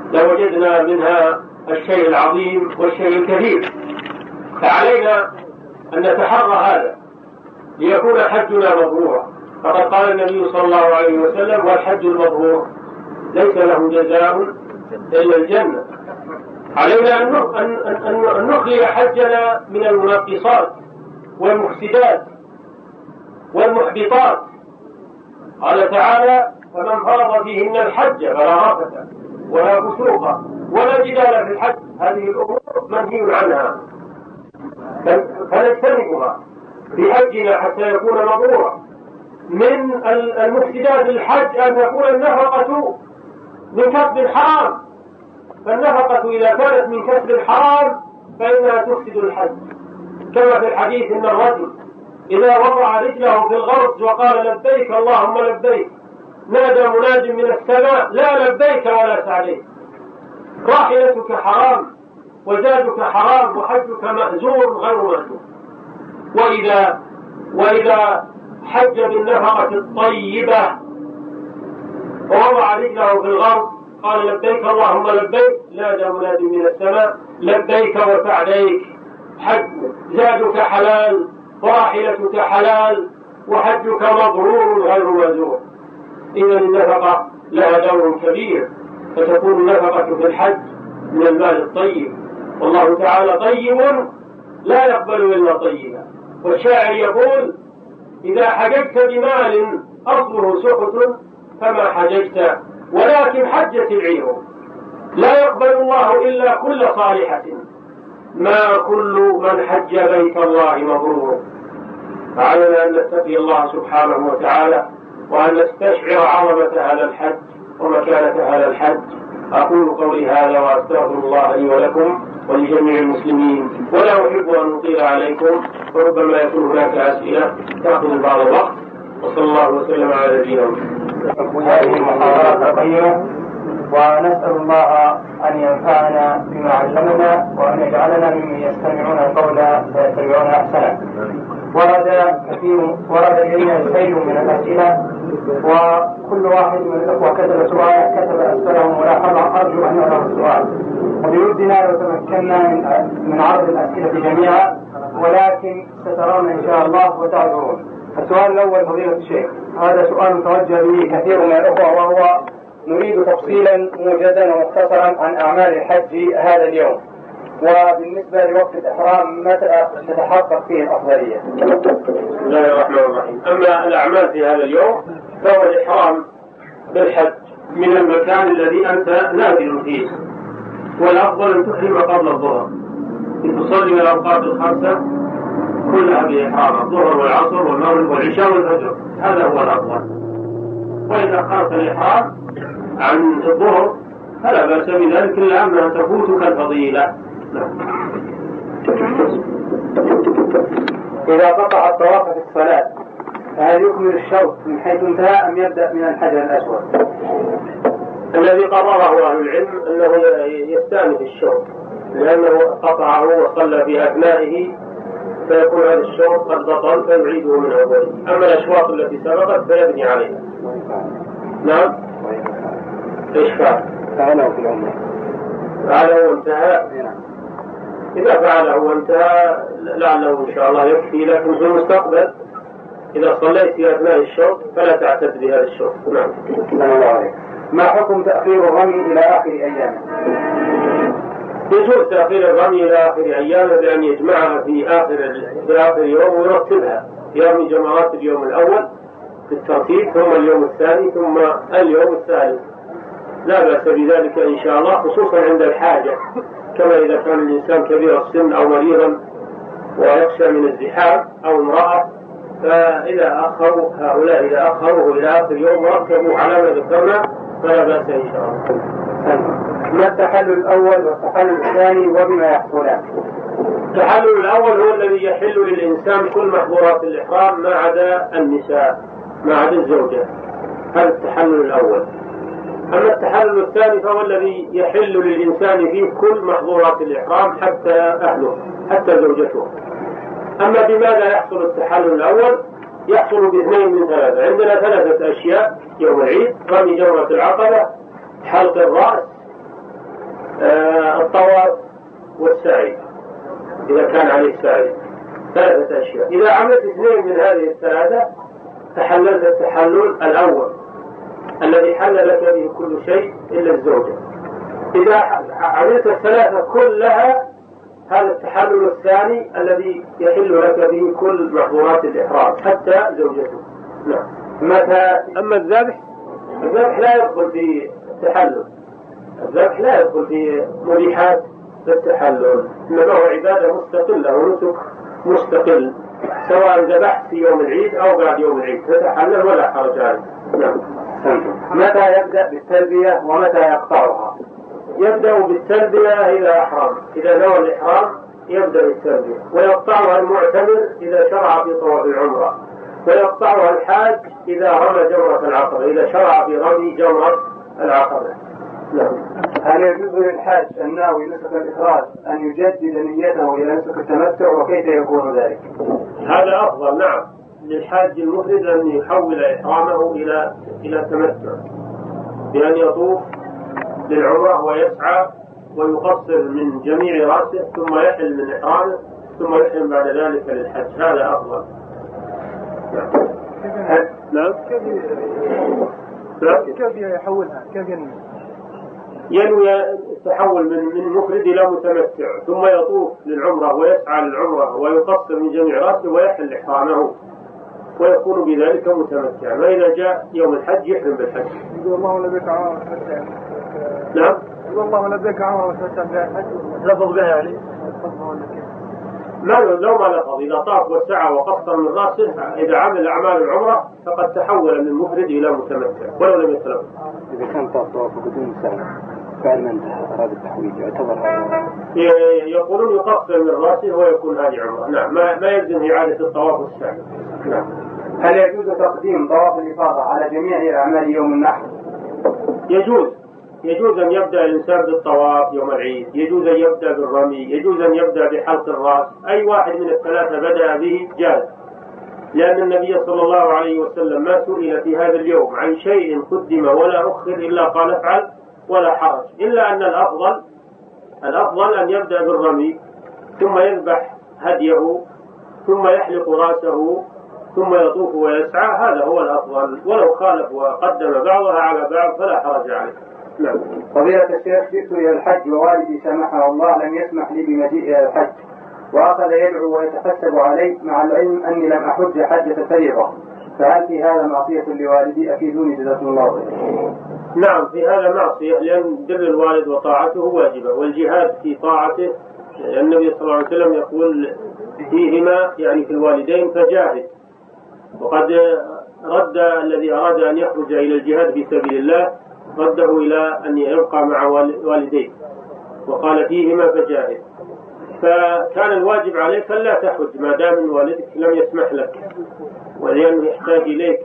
لوجدنا منها الشيء العظيم والشيء الكثير. فعلينا أن نتحرى هذا ليكون حجنا مبرورا. فقد قال النبي صلى الله عليه وسلم: والحج المبرور ليس له جزاء إلا الجنة. علينا أن نخلي حجنا من المنقصات والمفسدات والمحبطات. قال تعالى: فمن فرض فيهن الحج فلا رفث ولا فسوق ولا جدال في الحج. هذه الأمور منهي عنها فنجتنبها في حجنا حتى يكون مبرورا. من المفسدات للحج أن تكون النفقة من كسب حرام، فالنفقة إذا كانت من كسب حرام فإنها تفسد الحج، كما في الحديث إن الرجل إذا وضع رجله في الغرز وقال: لبيك اللهم لبيك، نادى مناد من السماء: لا لبيك ولا سعديك. راحلتك حرام وزادك حرام وحجك مأزور غير مأزور. وإذا وإذا حج بالنفقة الطيبة ووضع رجله في الغرب قال: لبيك اللهم لبيك، نادى مناد من السماء: لبيك وسعديك، حج زادك حلال وراحلتك حلال وحجك مبرور غير مأزور. إذا النفقة لها دور كبير، فتكون النفقة في الحج من المال الطيب، والله تعالى طيب لا يقبل إلا طيبا. والشاعر يقول: إذا حججت بمال أصله سخط فما حججت ولكن حجت العير. لا يقبل الله إلا كل صالحة، ما كل من حج بيت الله مبرور. فعلينا أن نتقي الله سبحانه وتعالى وأن نستشعر عظمة هذا الحج ومكانة هذا الحج. أقول قولي هذا وأستغفر الله لي ولكم ولجميع المسلمين، ولا أحب أن أطيل عليكم وربما يكون هناك أسئلة تأخذ بعض الوقت. وصلى الله وسلم على نبينا محمد.
هذه المحاضرات القيمة، ونسأل الله أن ينفعنا بما علمنا وأن يجعلنا ممن يستمعون القول فيتبعون أحسنه. ورد كثير ورد إلينا الكثير من الأسئلة، وكل واحد من الأخوة كتب سؤال كتب أسئلة ملاحظة أرجو أن يرى السؤال، وبودنا لو تمكنا من من عرض الأسئلة جميعا، ولكن سترون إن شاء الله وتعذرون. السؤال الأول: فضيلة الشيخ، هذا سؤال توجه به كثير من الأخوة، وهو: نريد تفصيلا موجزا ومختصرا عن أعمال الحج هذا اليوم، وبالنسبة لوقت الإحرام متى تتحقق فيه الأفضلية؟
بسم الله الرحمن الرحيم. أما الأعمال في هذا اليوم فهو الإحرام بالحج من المكان الذي أنت نازل فيه، والأفضل أن تحرم قبل الظهر، أن تصلي من الأوقات الخمسة كلها بإحرام، الظهر والعصر والمغرب والعشاء والفجر، هذا هو الأفضل. وإذا أخرت الإحرام عن الظهر فلا بأس بذلك، إلا أنها تفوتك الفضيلة.
إذا قطع الطواف في الصلاة فهل يكمل الشوط من حيث انتهى أم يبدأ من الحجر الأسود؟
الذي قرره أهل العلم أنه يستأنف الشوط، لأنه قطعه وصلى في أثنائه فيكون هذا الشوط قد بطل فيعيده من أوله. أما الأشواط التي سبقت فيبني عليها. نعم. إيش فعل؟
فعله في العمرة.
فعله وانتهى. إذا فعله وانتهى لعله إن شاء الله يكفي، لكن في المستقبل إذا صليت في أثناء الشوط فلا تعتد بهذا الشوط. نعم.
ما حكم تأخير الرمي إلى آخر أيامه؟
يجوز تأخير الرمي إلى آخر أيامه بأن يجمعها في آخر في آخر يوم ويرتبها، يرمي جمرات اليوم الأول في الترتيب، ثم اليوم الثاني، ثم اليوم الثالث. لا بأس بذلك إن شاء الله، خصوصا عند الحاجة، كما إذا كان الإنسان كبير السن أو مريضا ويخشى من الزحام أو امرأة، فإذا أخروا هؤلاء إذا أخروه إلى آخر يوم ورتبوا على ما ذكرنا فلا بأس إن شاء الله.
ما التحلل الأول والتحلل الثاني وبما يحصلان؟
التحلل الأول هو الذي يحل للإنسان كل محظورات الإحرام ما عدا النساء، ما عدا الزوجة، هذا التحلل الأول. أما التحلل الثاني فهو الذي يحل للإنسان فيه كل محظورات الإحرام حتى أهله، حتى زوجته. أما بماذا يحصل التحلل الأول؟ يحصل باثنين من ثلاثة. عندنا ثلاثة أشياء يوم العيد: رمي جمرة العقبة، حلق الرأس، آه الطواف والسعي إذا كان عليه سعي، ثلاثة أشياء. إذا عملت اثنين من هذه الثلاثة تحللت التحلل الأول الذي حل لك به كل شيء إلا الزوجة. إذا عملت الثلاثة كلها هذا التحلل الثاني الذي يحل لك به كل محظورات الإحرام حتى زوجته. نعم. متى أما الذبح، الذبح لا يدخل في التحلل، الذبح لا يدخل في مبيحات التحلل، إنما هو عبادة مستقلة ونسك مستقل، سواء ذبحت في يوم العيد أو بعد يوم العيد تتحلل ولا حرج عليه. نعم. متى يبدأ بالتلبية ومتى يقطعها؟ يبدأ بالتلبية إذا أحرم، إذا نوى الإحرام يبدأ بالتلبية، ويقطعها المعتمر إذا شرع في طواف العمرة، ويقطعها الحاج إذا رمى جمرة العقبة، إذا شرع في رمي جمرة العقبة. نعم.
هل يجوز للحاج الناوي نسك الإفراد أن يجدد نيته إلى نسك التمتع، وكيف يكون ذلك؟
هذا أفضل. نعم، للحاج المفرد أن يحول إحرامه إلى إلى التمتع بأن يطوف للعمرة ويسعى ويقصر من جميع رأسه ثم يحل من إحرامه ثم يحرم بعد ذلك للحج، هذا أفضل. نعم.
كيف يحولها؟ كيف ينوي؟
ينوي التحول من من مفرد إلى متمتع ثم يطوف للعمرة ويسعى للعمرة ويقصر من جميع رأسه ويحل إحرامه ويكون بذلك متمتعا، وإذا جاء يوم الحج يحرم بالحج.
الله لبيك عمره وتمتع.
نعم.
الله لبيك عمره وتمتع بالحج. لفظ بها يعني.
ما لو ما لفظ، إذا طاف وسعى وقصر من رأسه إذا عمل أعمال العمرة فقد تحول من مفرد إلى متمتع ولو لم يتلفظ.
إذا كان طاف طواف بدون سعي بعد ما انتهى أراد التحويل يعتبر هذا؟
يقولون يقصر من رأسه ويكون هذه عمرة. نعم، ما ما يلزم إعادة الطواف والسعي. نعم.
هل يجوز تقديم طواف الإفاضة على جميع أعمال يوم النحر؟
يجوز. يجوز أن يبدأ الإنسان بالطواف يوم العيد، يجوز أن يبدأ بالرمي، يجوز أن يبدأ بحلق الرأس، أي واحد من الثلاثة بدأ به جاز، لأن النبي صلى الله عليه وسلم ما سئل في هذا اليوم عن شيء قدم ولا أخر إلا قال افعل ولا حرج، إلا أن الأفضل الأفضل أن يبدأ بالرمي ثم يذبح هديه ثم يحلق رأسه ثم يطوف ويسعى، هذا هو الأفضل، ولو خالف وقدم بعضها على بعض فلا حرج عليه. نعم.
فضيلة الشيخ، جئت إلى الحج ووالدي سامحه الله لم يسمح لي بمجيء إلى الحج، وأخذ يدعو ويتحسب علي مع العلم أني لم أحج حجة فريضة، فهل في هذا معصية لوالدي؟ أفيدوني جزاكم الله خيرا.
نعم، في هذا معصية، لأن بر الوالد وطاعته واجبة، والجهاد في طاعته النبي صلى الله عليه وسلم يقول فيهما يعني في الوالدين فجاهد، وقد رد الذي أراد أن يخرج إلى الجهاد في سبيل الله رده إلى أن يبقى مع والديه وقال فيهما فجاهد، فكان الواجب عليك أن لا تحج ما دام والدك لم يسمح لك، ولأنه يحتاج إليك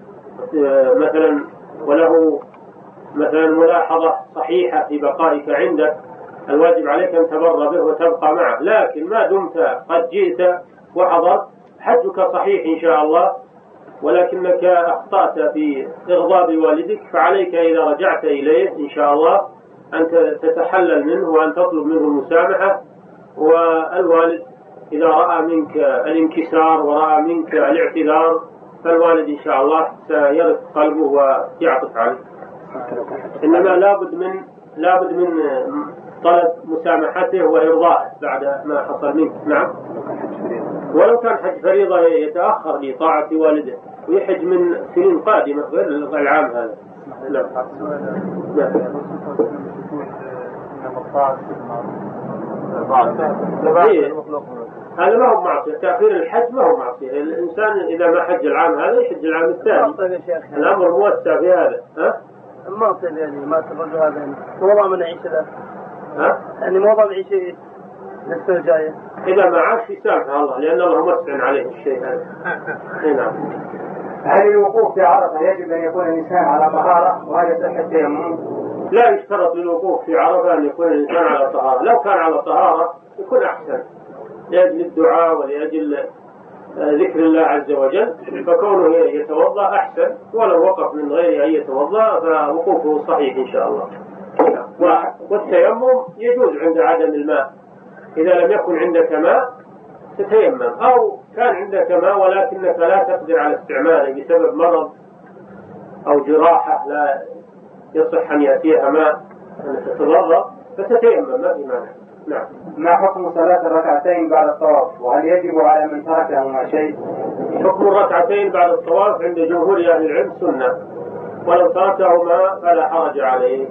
مثلا وله مثلا ملاحظة صحيحة في بقائك عنده، الواجب عليك أن تبر به وتبقى معه، لكن ما دمت قد جئت وحضرت حجك صحيح إن شاء الله، ولكنك أخطأت في إغضاب والدك، فعليك إذا رجعت إليه إن شاء الله أن تتحلل منه وأن تطلب منه المسامحة، والوالد إذا رأى منك الانكسار ورأى منك الاعتذار فالوالد إن شاء الله سيرق قلبه ويعطف عليه، إنما لابد من لابد من طلب مسامحته وإرضائه بعد ما حصل منك. نعم. ولو كان حج فريضة يتأخر لطاعة والده ويحج من سنين قادمة غير العام هذا. لا. لا. هذا ما هو معصية، تأخير الحج ما هو معصية، الإنسان إذا ما حج العام هذا يحج العام الثاني، الأمر موسع في هذا. ها؟
المعصية يعني ما تفرجوا هذا يعني موضوع من عيش ذا.
ها؟
يعني موضوع من عيش السنة الجاية.
إذا ما عاش يسامحه الله، لأن الله موسع عليه الشيء هذا. نعم.
هل الوقوف في عرفة يجب أن يكون الإنسان على طهارة وهل يصح التيمم؟
لا يشترط للوقوف في عرفة أن يكون الإنسان على طهارة، لو كان على طهارة يكون أحسن لأجل الدعاء ولأجل ذكر الله عز وجل، فكونه يتوضأ أحسن، ولو وقف من غير أن يتوضأ فوقوفه صحيح إن شاء الله. والتيمم يجوز عند عدم الماء، إذا لم يكن عندك ماء تتيمم، أو كان عندك ماء ولكنك لا تقدر على استعماله بسبب مرض أو جراحة لا يصح أن يأتيها ماء أن تتضرر فتتيمم، ما في مانع. نعم.
ما حكم صلاة الركعتين بعد الطواف، وهل يجب على من تركهما شيء؟
حكم الركعتين بعد الطواف عند جمهور أهل العلم سنة، ولو تركهما فلا حرج عليه،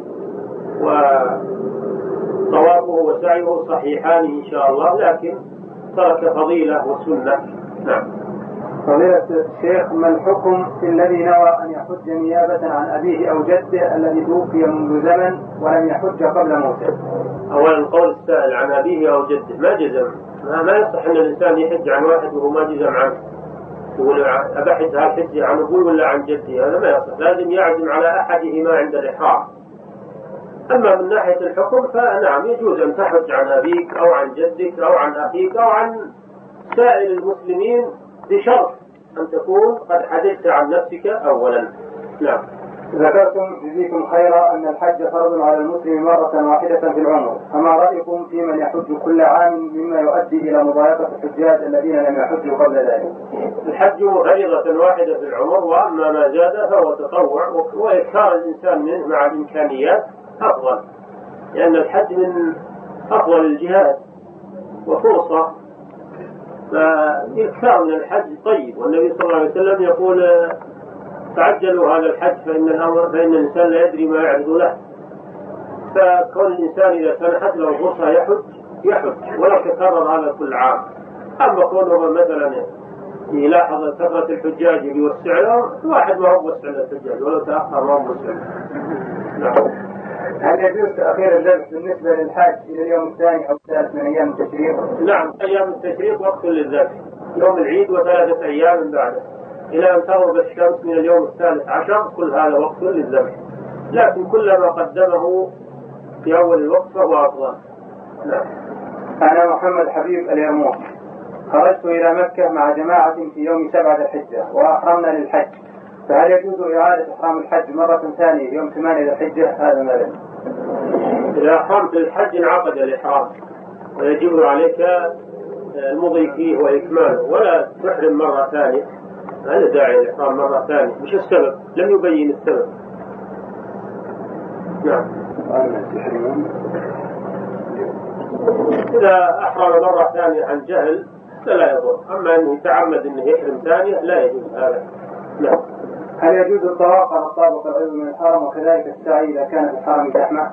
وطوافه وسعيه صحيحان إن شاء الله، لكن ترك فضيلة وسنة. نعم.
فضيلة الشيخ، ما الحكم في الذي نوى أن يحج نيابة عن أبيه أو جده الذي توفي منذ زمن ولم يحج قبل موته؟
أولا قول السائل عن أبيه أو جده ما جزم، ما يصح أن الإنسان يحج عن واحد وهو ما جزم عنه، يقول أبحث هالحج عن أبوي ولا عن جدي، هذا ما يصح، لازم يعزم على أحدهما عند الإحرام. أما من ناحية الحكم فنعم يجوز أن تحج عن أبيك أو عن جدك أو عن أخيك أو عن سائر المسلمين بشرط أن تكون قد حدثت عن نفسك أولا. نعم.
ذكرتم جزيكم خيرا أن الحج فرض على المسلم مرة واحدة في العمر، فما رأيكم في من يحج كل عام مما يؤدي إلى مضايقة الحجاج الذين لم يحجوا قبل ذلك؟
الحج فريضة واحدة في العمر، وأما ما زاد فهو تطوع، وإكثار الإنسان منه مع الإمكانيات أفضل، لأن الحج من أفضل الجهاد وفرصة، فإكثار من الحج طيب، والنبي صلى الله عليه وسلم يقول تعجلوا هذا الحج فإن الأمر فإن الإنسان لا يدري ما يعرض له، فكون الإنسان إذا سنحت له فرصة يحج يحج ولا تكرر هذا كل عام. أما كونه مثلا يلاحظ كثرة الحجاج يوسع له، واحد ما هو موسع للحجاج ولو تأخر ما هو موسع. نعم.
هل يجوز تأخير الذبح بالنسبة للحاج إلى اليوم الثاني أو الثالث من أيام التشريق؟
نعم، أيام التشريق وقت للذبح، يوم العيد وثلاثة أيام من بعده إلى أن تغرب الشمس من اليوم الثالث عشر، كل هذا وقت للذبح، لكن كلما قدمه في أول الوقت فهو أفضل. نعم.
أنا محمد حبيب اليرموك، خرجت إلى مكة مع جماعة في يوم سبعة الحجة وأحرمنا للحج، فهل يجوز إعادة إحرام الحج مرة ثانية يوم ثمانية الحجة؟ هذا مثلا.
إذا أحرمت للحج انعقد الإحرام ويجب عليك المضي فيه وإكماله، ولا تحرم مرة ثانية، هذا داعي الإحرام مرة ثانية. مش السبب؟ لم يبين السبب. نعم. إذا أحرم مرة ثانية عن جهل فلا يضر، أما أنه يتعمد أنه يحرم ثانية لا يجوز هذا. نعم.
هل يجوز الطواف على الطابق العلوي من الحرم وكذلك السعي إذا كان في الحرم زحمة؟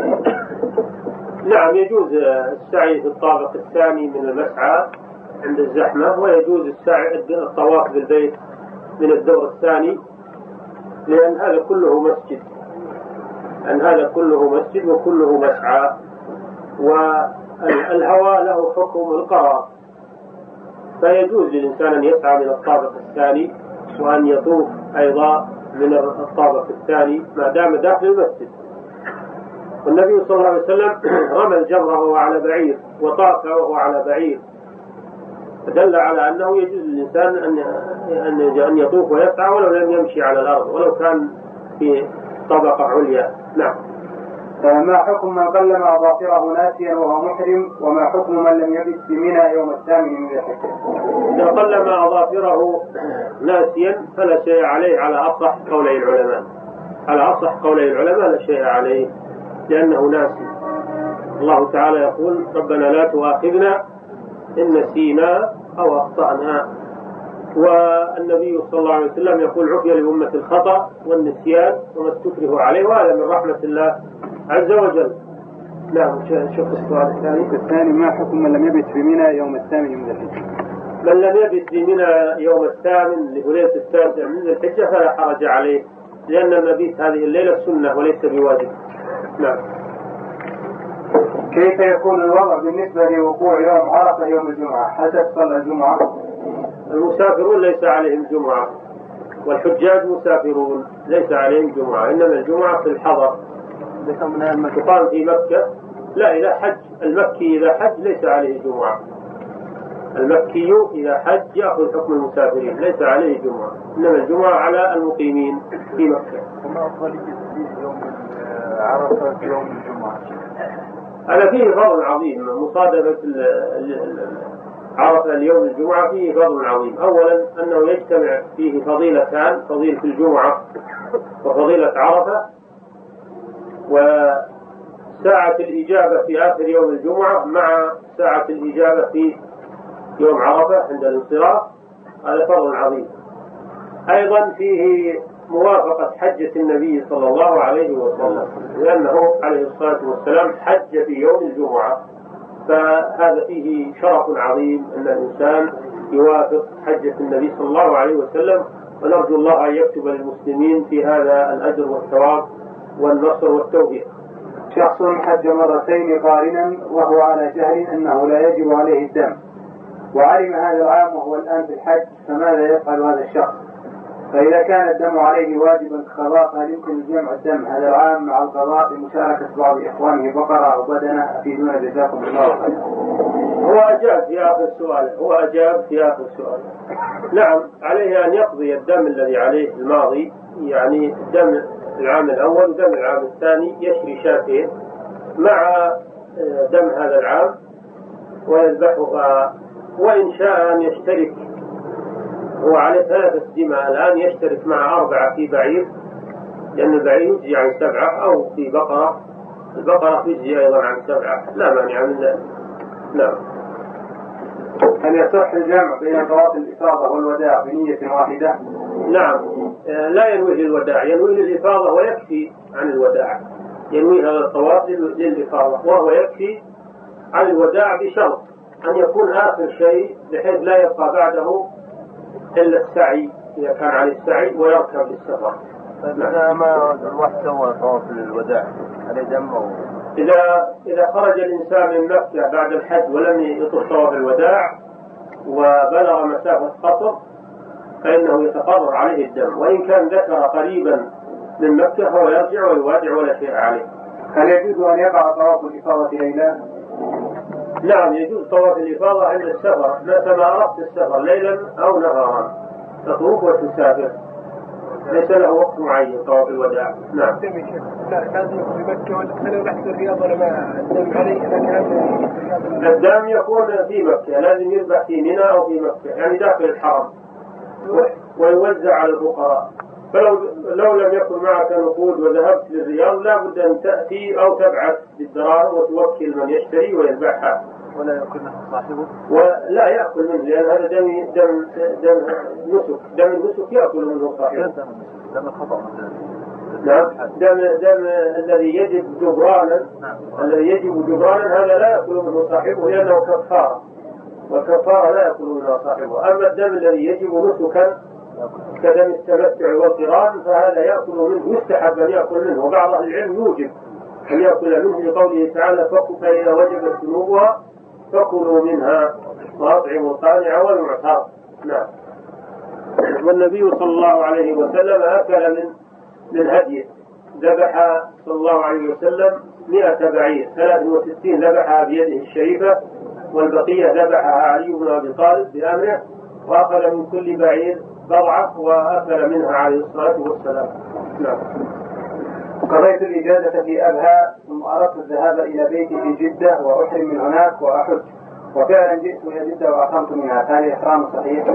نعم، يجوز السعي في الطابق الثاني من المسعى عند الزحمة، ويجوز السعي الطواف بالبيت من الدور الثاني، لأن هذا كله مسجد، أن هذا كله مسجد وكله مسعى، والهواء له حكم القرار، فيجوز للإنسان أن يسعى من الطابق الثاني وأن يطوف أيضا من الطابق الثاني ما دام داخل المسجد. والنبي صلى الله عليه وسلم رمى الجمرة وهو على بعير وطاف وهو على بعير، فدل على أنه يجوز للإنسان أن أن يطوف ويسعى ولو لم يمشي على الأرض، ولو كان في طبقة عليا. نعم.
ما حكم من قلم أظافره ناسيا وهو محرم، وما حكم من لم يبت بمنى يوم الثامن من الحجة؟
إذا قلم أظافره ناسيا فلا شيء عليه على أصح قولي العلماء، على أصح قولي العلماء لا شيء عليه لأنه ناسي. الله تعالى يقول ربنا لا تؤاخذنا إن نسينا أو أخطأنا، والنبي صلى الله عليه وسلم يقول عفي لأمة الخطأ والنسيان وما استكره عليه، وهذا من رحمة الله عز وجل. نعم. شوف السؤال الثاني.
الثاني ما حكم من لم يبت بمنى يوم الثامن من الحجة؟
من لم يبت بمنى يوم الثامن لليلة التاسع من الحجة فلا حرج عليه، لأن المبيت هذه الليلة سنة وليس بواجب. نعم.
كيف يكون الوضع بالنسبة لوقوع يوم عرفة يوم الجمعة؟ هل تصل الجمعة؟
المسافرون ليس عليهم جمعة، والحجاج مسافرون ليس عليهم جمعة، إنما الجمعة في الحضر تقام في مكة. لا، إذا حج المكي إذا حج ليس عليه جمعة، المكي إذا حج يأخذ حكم المسافرين ليس عليه جمعة، إنما الجمعة على المقيمين في مكة.
وما أفضل يوم عرفة يوم الجمعة؟
هذا فيه فضل عظيم. مصادفة عرفة اليوم الجمعة فيه فضل عظيم. أولا أنه يجتمع فيه فضيلتان، فضيلة الجمعة وفضيلة عرفة، وساعة الإجابة في آخر يوم الجمعة مع ساعة الإجابة في يوم عرفة عند الانصراف، هذا فضل عظيم. أيضا فيه موافقة حجة النبي صلى الله عليه وسلم، لأنه عليه الصلاة والسلام حج في يوم الجمعة، فهذا فيه شرف عظيم أن الإنسان يوافق حجة النبي صلى الله عليه وسلم، ونرجو الله أن يكتب للمسلمين في هذا الأجر والثواب والنصر والتوفيق.
شخص حج مرتين قارنا وهو على جهل أنه لا يجب عليه الدم، وعلم هذا العام وهو الآن في الحج، فماذا يفعل هذا الشخص؟ فإذا كان الدم عليه واجبا كقضاء، هل يمكن جمع الدم هذا العام مع القضاء بمشاركة بعض إخوانه بقرة أو بدنة؟ أفيدونا جزاكم الله خيرا.
هو أجاب في آخر السؤال هو أجاب في آخر السؤال نعم، عليه أن يقضي الدم الذي عليه الماضي، يعني دم العام الأول ودم العام الثاني، يشري شاتين مع دم هذا العام ويذبحها. وإن شاء أن يشترك، هو عليه ثلاثة دماء الآن، يشترك مع أربعة في بعير، لأن البعير يجزي عن سبعة، أو في بقرة، البقرة تجزي أيضا عن سبعة، لا مانع من ذلك. نعم.
هل يصح الجمع بين طواف الإفاضة والوداع بنية واحدة؟
نعم، لا ينوي للوداع، ينوي للإفاضة ويكفي عن الوداع، ينوي هذا الطواف للإفاضة وهو يكفي عن الوداع، بشرط أن يكون آخر شيء بحيث لا يبقى بعده إلا السعي إذا كان عليه السعي ويركب للسفر.
إذا ما الواحد سوى طواف الوداع عليه دم أو...
إذا إذا خرج الإنسان من مكة بعد الحج ولم يطف طواف الوداع وبلغ مسافة قصر، فإنه يتقرر عليه الدم، وإن كان ذكر قريبا من مكة فهو يرجع ويودع ولا شيء عليه.
هل يجوز أن يقع طواف الإفاضة ليلا؟
نعم، يجوز طواف الإفاضة عند السفر، متى ما أردت السفر ليلا أو نهارا تطوف وتسافر، ليس له وقت معين طواف الوداع. نعم.
لا لازم في مكة، أنا بحث الرياض ولا ما الدم علي، لكن
الدم يكون في مكة، لازم يذبح في منى أو في مكة، يعني داخل الحرم، ويوزع على الفقراء. فلو لو لم يكن معك نقود وذهبت للرياض لا بد أن تأتي أو تبعث بالدراهم وتوكل من يشتري ويذبحها.
ولا يأكل منه صاحبه؟
ولا يأكل منه، لأن هذا دم دم دم نسك، دم النسك يأكل منه صاحبه.
دم الخطأ مثلا.
نعم، دم دم الذي يجب جبرانا، الذي يجب جبرانا هذا لا يأكل منه صاحبه لأنه كفارة، والكفارة لا يأكل منه صاحبه. أما الدم الذي يجب نسكا كدم التمتع والقران فهذا يأكل منه، يستحب أن يأكل منه، وبعض أهل العلم يوجب أن يأكل منه لقوله تعالى: فإذا وجبت جنوبها فكلوا منها وأطعموا القانع والمعتر. نعم. والنبي صلى الله عليه وسلم أكل من من هديه، ذبح صلى الله عليه وسلم مئة بعير، ثلاث وستين ذبحها بيده الشريفة، والبقية ذبحها علي بن أبي طالب بأمره، وأخذ من كل بعير بضعة وأكل منها عليه الصلاة والسلام. نعم.
قضيت الإجازة في أبها، ثم أردت الذهاب إلى بيتي في جدة وأحرم من هناك وأحج، وفعلا جئت إلى جدة وأقمت منها، كان الإحرام صحيح؟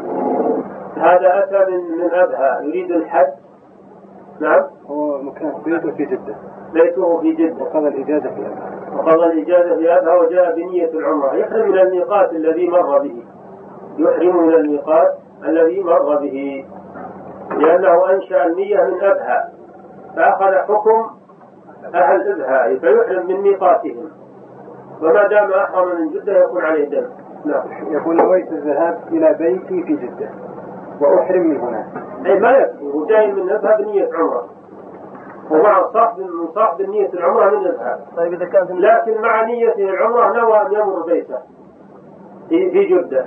هذا أتى من من أبها يريد الحج. نعم.
هو مكان بيته في جدة.
بيته في جدة.
وقضى الإجازة في أبها.
وقضى الإجازة في أبها وجاء بنية العمرة، يحرم من الميقات الذي مر به، يحرم من الميقات الذي مر به، لأنه أنشأ النية من أبها، فأخذ حكم أهل أبها فيحرم من ميقاتهم، وما دام أحرم من جدة يكون عليه دم. نعم.
يقول نويت الذهاب إلى بيتي في جدة وأحرم من هناك.
أي ما يكفي، هو جاي من أبها بنية عمرة، ومع صاحب من صاحب نية العمرة من أبها.
طيب إذا كانت
لكن مع نيته العمرة نوى أن يمر بيته في جدة،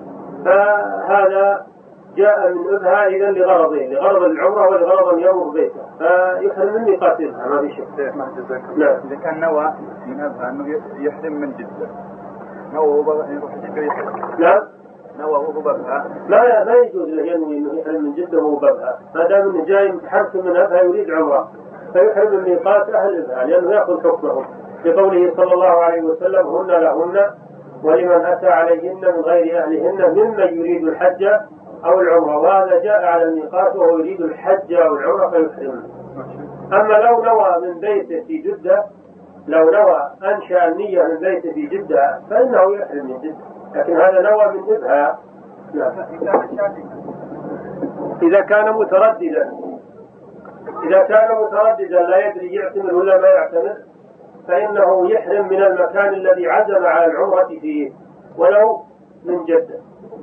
فهذا جاء من أبها إذن لغرضين، لغرض العمرة ولغرض أن يمر بيته، فيحرم من ميقاتها ما في شك.
نعم. إذا كان نوى من أبها أنه يحرم من جدة، نوى يروح جدة يحرم.
نعم.
نوى هو بابها،
لا لا يجوز له ينوي أنه يحرم من جدة وهو بابها، ما دام أنه جاي متحرك من أبها يريد عمرة، فيحرم من ميقات أهل الإبهة لأنه يأخذ حكمهم لقوله صلى الله عليه وسلم هن لهن ولمن أتى عليهن من غير أهلهن ممن يريد الحج أو العمرة، وهذا جاء على الميقات وهو يريد الحج أو العمرة فيحرم. أما لو نوى من بيته في جدة، لو نوى أنشأ النية من بيته في جدة فإنه يحرم من جدة، لكن هذا نوى من إبهة. إذا كان مترددا إذا كان مترددا لا يدري يعتمر ولا ما يعتمر فإنه يحرم من المكان الذي عزم على العمرة فيه ولو من جدة.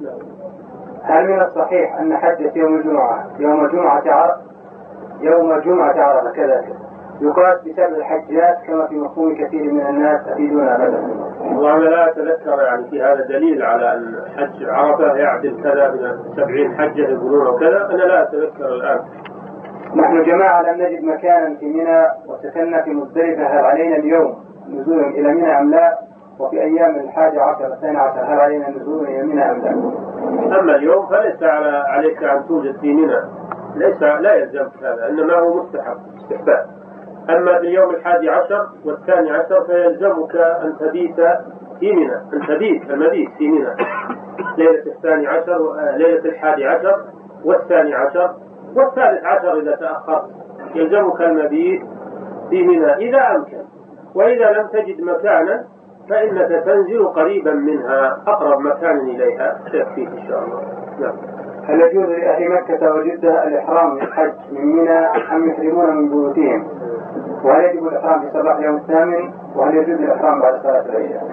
هل من الصحيح أن حجة يوم الجمعة يوم الجمعة عرفة يوم الجمعة عرفة كذلك يقاس بسبب الحجات كما في مفهوم كثير من الناس أفيدون أبدا؟
والله أنا لا أتذكر يعني في هذا دليل على أن حج عرفة يعدل كذا من سبعين حجة يقولون وكذا، أنا لا أتذكر الآن.
نحن جماعة لم نجد مكانا في منى وسكننا في مزدلفة، هل علينا اليوم نزول إلى منى أم لا؟ وفي أيام الحادي عشر والثاني عشر هل علينا نزول إلى منى أم لا؟
أما اليوم فليس عليك أن توجد في منى، ليس لا يلزمك هذا، إنما هو مستحب استحباب. أما في اليوم الحادي عشر والثاني عشر فيلزمك أن تبيت في منى، أن تبيت المبيت في منى ليلة الثاني عشر ليلة الحادي عشر والثاني عشر والثالث عشر إذا تأخرت يلزمك المبيت في منى إذا أمكن، وإذا لم تجد مكانا فإنك تنزل قريبا منها أقرب مكان إليها تكفيك إن شاء الله. نعم.
هل يجوز لأهل مكة وجدة الإحرام من الحج من منى أم يحرمون من بيوتهم؟ وهل يجب الإحرام في صباح يوم الثامن؟ وهل يجوز الإحرام بعد صلاة العشاء؟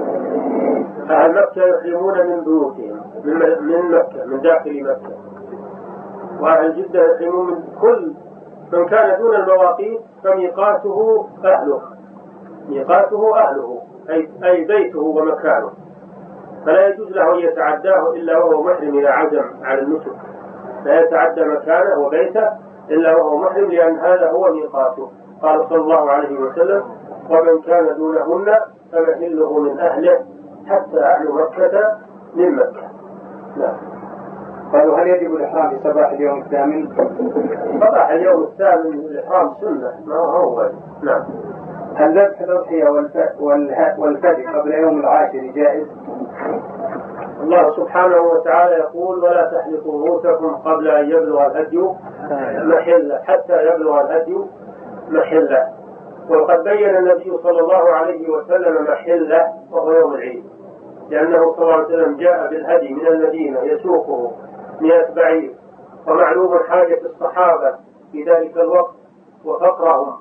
أهل مكة يحرمون من بيوتهم من من مكة من داخل مكة، وأهل جدة يحرمون من كل من كان دون المواقيت فميقاته أهله ميقاته أهله أي أي بيته ومكانه، فلا يجوز له أن يتعداه إلا وهو محرم إذا عزم على النسك، لا يتعدى مكانه وبيته إلا وهو محرم لأن هذا هو ميقاته. قال صلى الله عليه وسلم ومن كان دونهن فمحله من أهله حتى أهل مكة من مكة. نعم.
قالوا هل يجب الإحرام في صباح اليوم الثامن؟
صباح اليوم الثامن الإحرام سنة ما هو. نعم.
هل ذبح الأضحية والفدي قبل يوم العاشر جائز؟
الله سبحانه وتعالى يقول ولا تحلقوا رؤوسكم قبل أن يبلغ الهدي محله حتى يبلغ الهدي محله، وقد بين النبي صلى الله عليه وسلم محله وهو يوم العيد، لأنه صلى الله عليه وسلم جاء بالهدي من المدينة يسوقه مئة بعير، ومعلوم حاجة الصحابة في ذلك الوقت وفقرهم،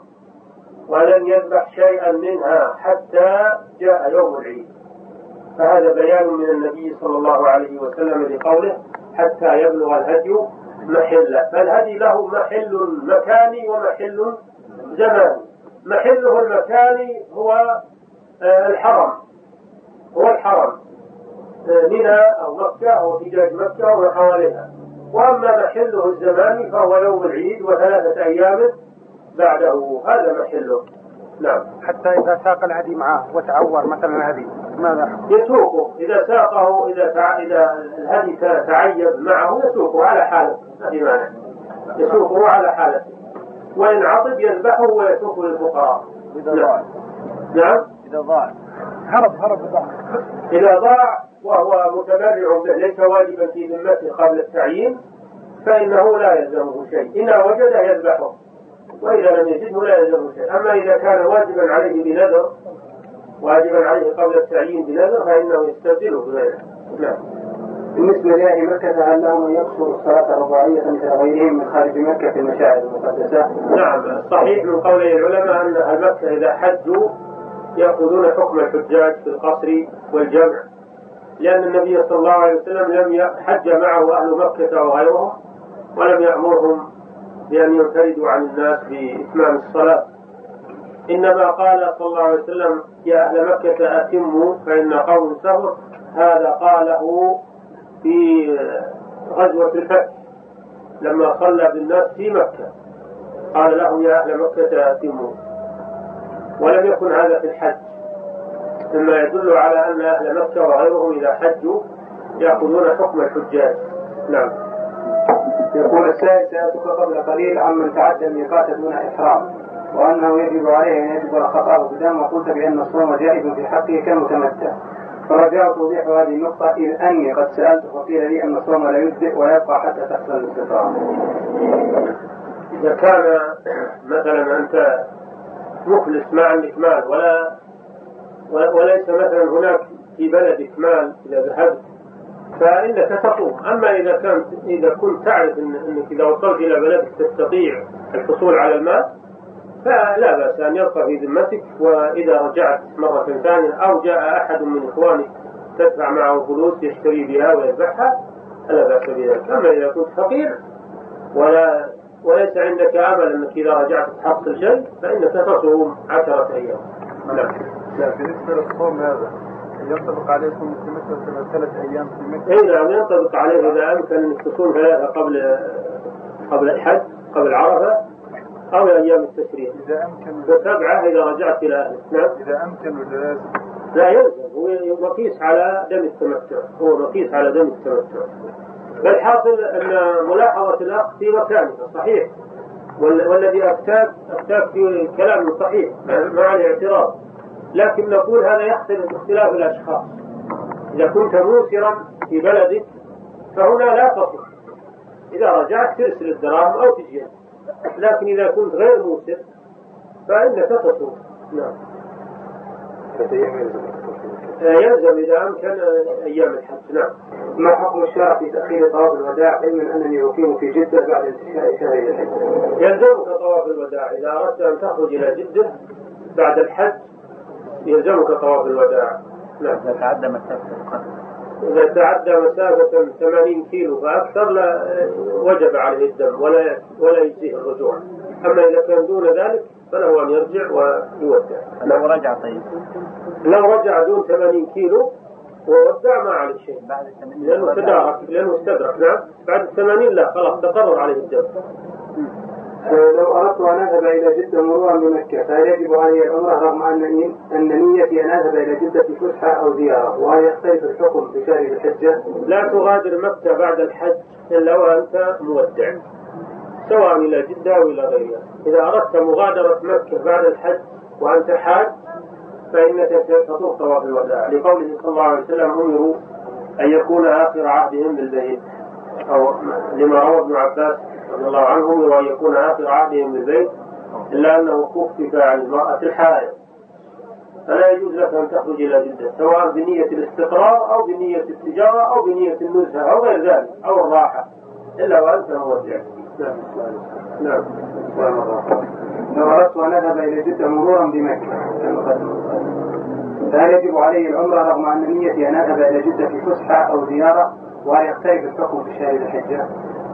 ولن يذبح شيئا منها حتى جاء يوم العيد، فهذا بيان من النبي صلى الله عليه وسلم لقوله حتى يبلغ الهدي محله، فالهدي له محل مكاني ومحل زماني. محله المكاني هو الحرم هو الحرم منى أو مكة أو حجاج مكة وحواليها، وأما محله الزماني فهو يوم العيد وثلاثة أيام بعده، هذا محله. نعم.
حتى إذا ساق الهدي معه وتعور مثلا الهدي ماذا؟
يسوقه إذا ساقه إذا تع... إذا الهدي تعيب معه يسوقه على حالته، ما في مانع، يسوقه على حالته، وإن عطب يذبحه ويسوقه للفقراء.
إذا ضاع.
نعم.
إذا ضاع هرب هرب ضاع.
إذا ضاع وهو متبرع به ليس واجبا في ذمته قبل التعيين فإنه لا يلزمه شيء، إن وجد يذبحه، وإذا لم يجده لا يلزمه شيء. أما إذا كان واجبا عليه بنذر واجبا عليه قبل التعيين بنذر فإنه يستبدله بغيره. نعم.
بالنسبة لأهل مكة هل لهم أن يقصروا الصلاة الرباعية مثل غيرهم من خارج مكة في المشاعر المقدسة؟
نعم، صحيح من قول العلماء أن أهل مكة إذا حجوا يأخذون حكم الحجاج في القصر والجمع، لأن النبي صلى الله عليه وسلم لم حج معه أهل مكة وغيرهم ولم يأمرهم بأن ينفردوا عن الناس بإتمام الصلاة، إنما قال صلى الله عليه وسلم يا أهل مكة أتموا فإن قوم سهر، هذا قاله في غزوة الفتح لما صلى بالناس في مكة قال لهم يا أهل مكة أتموا، ولم يكن هذا في الحج، مما يدل على أن أهل مكة وغيرهم إذا حجوا يأخذون حكم الحجاج. نعم.
يقول السائل سألتك قبل قليل عمن تعدى الميقات دون إحرام، وأنه يجب عليه أن يجبر خطأه بدم، وقلت بأن الصوم جائز في حقه كالمتمتع، فرجعت توضيح هذه النقطة إذ أني قد سألت فقيل لي أن الصوم لا يجزئ ويبقى حتى تحصل الاستطاعة.
إذا كان مثلا أنت مخلص ما عندك مال ولا وليس مثلا هناك في بلدك مال إذا ذهبت فإنك تصوم. أما إذا كنت إذا كنت تعرف إن إنك إذا وصلت إلى بلدك تستطيع الحصول على المال فلا بأس أن يبقى في ذمتك، وإذا رجعت مرة ثانية أو جاء أحد من إخوانك تدفع معه فلوس يشتري بها ويذبحها فلا بأس بذلك. أما إذا كنت فقير ولا وليس عندك أمل أنك إذا رجعت تحصل شيء فإنك تصوم عشرة أيام.
نعم. لا بالنسبة للصوم هذا ينطبق عليه صوم التمتع ثلاث أيام في مكة؟
إيه نعم ينطبق عليه إذا أمكن أنك تصوم ثلاثة قبل قبل الحج قبل عرفة أو أيام التشريق.
إذا أمكن
وسبعة إذا رجعت إلى أهلك. نعم.
إذا أمكن ولا لازم؟
لا يلزم، هو مقيس على دم التمتع، هو مقيس على دم التمتع. بل حاصل أن ملاحظة الأخ في مكانها صحيح، والذي أفتاك أفتاك في كلام صحيح ما عليه اعتراض، لكن نقول هذا يختلف اختلاف الأشخاص. إذا كنت موسرا في بلدك فهنا لا تصل، إذا رجعت ترسل الدراهم أو تجيها، لكن إذا كنت غير موسر فإنك تصوم. نعم. يلزم إذا أمكن أيام الحج. نعم.
ما حكم الشرع في تأخير طواف الوداع علما أنني أقيم في جدة بعد انتهاء شهر الحج؟
يلزمك طواف الوداع إذا أردت أن تخرج إلى جدة بعد الحج يلزمك طواف الوداع. نعم.
إذا تعدى مسافة
إذا تعدى مسافة ثمانين كيلو فأكثر لا وجب عليه الدم ولا ولا يجزيه الرجوع. أما إذا كان دون ذلك فله أن يرجع ويودع.
لو رجع طيب
لو رجع دون ثمانين كيلو وودع ما عليه شيء
بعد الثمانين
لأنه استدرك لأنه استدرك. نعم. بعد الثمانين لا خلاص تقرر عليه الدم.
لو أردت أن أذهب إلى جدة مرورا بمكة فهل يجب علي العمرة رغم أن أن نيتي أن أذهب إلى جدة في فسحة أو زيارة؟ وهل يختلف الحكم في شهر الحجة؟
لا تغادر مكة بعد الحج إلا وأنت مودع سواء إلى جدة أو إلى غيرها. إذا أردت مغادرة مكة بعد الحج وأنت حاج فإنك تطوف طواف الوداع لقوله صلى الله عليه وسلم أمروا أن يكون آخر عهدهم بالبيت، أو لما روى ابن عباس رضي الله عنهم وأن يكون آخر عهدهم بالبيت إلا أنه خفف عن المرأة الحائض، فلا يجوز لك أن تخرج إلى جدة سواء بنية الاستقرار أو بنية التجارة أو بنية النزهة أو غير ذلك أو الراحة إلا وأنت مودع. نعم. نعم.
لو أردت أن أذهب إلى جدة مرورا بمكة فهل يجب علي العمرة رغم أن نيتي أن أذهب إلى جدة في فسحة أو زيارة؟ وهل يختلف الحكم في شهر الحجة؟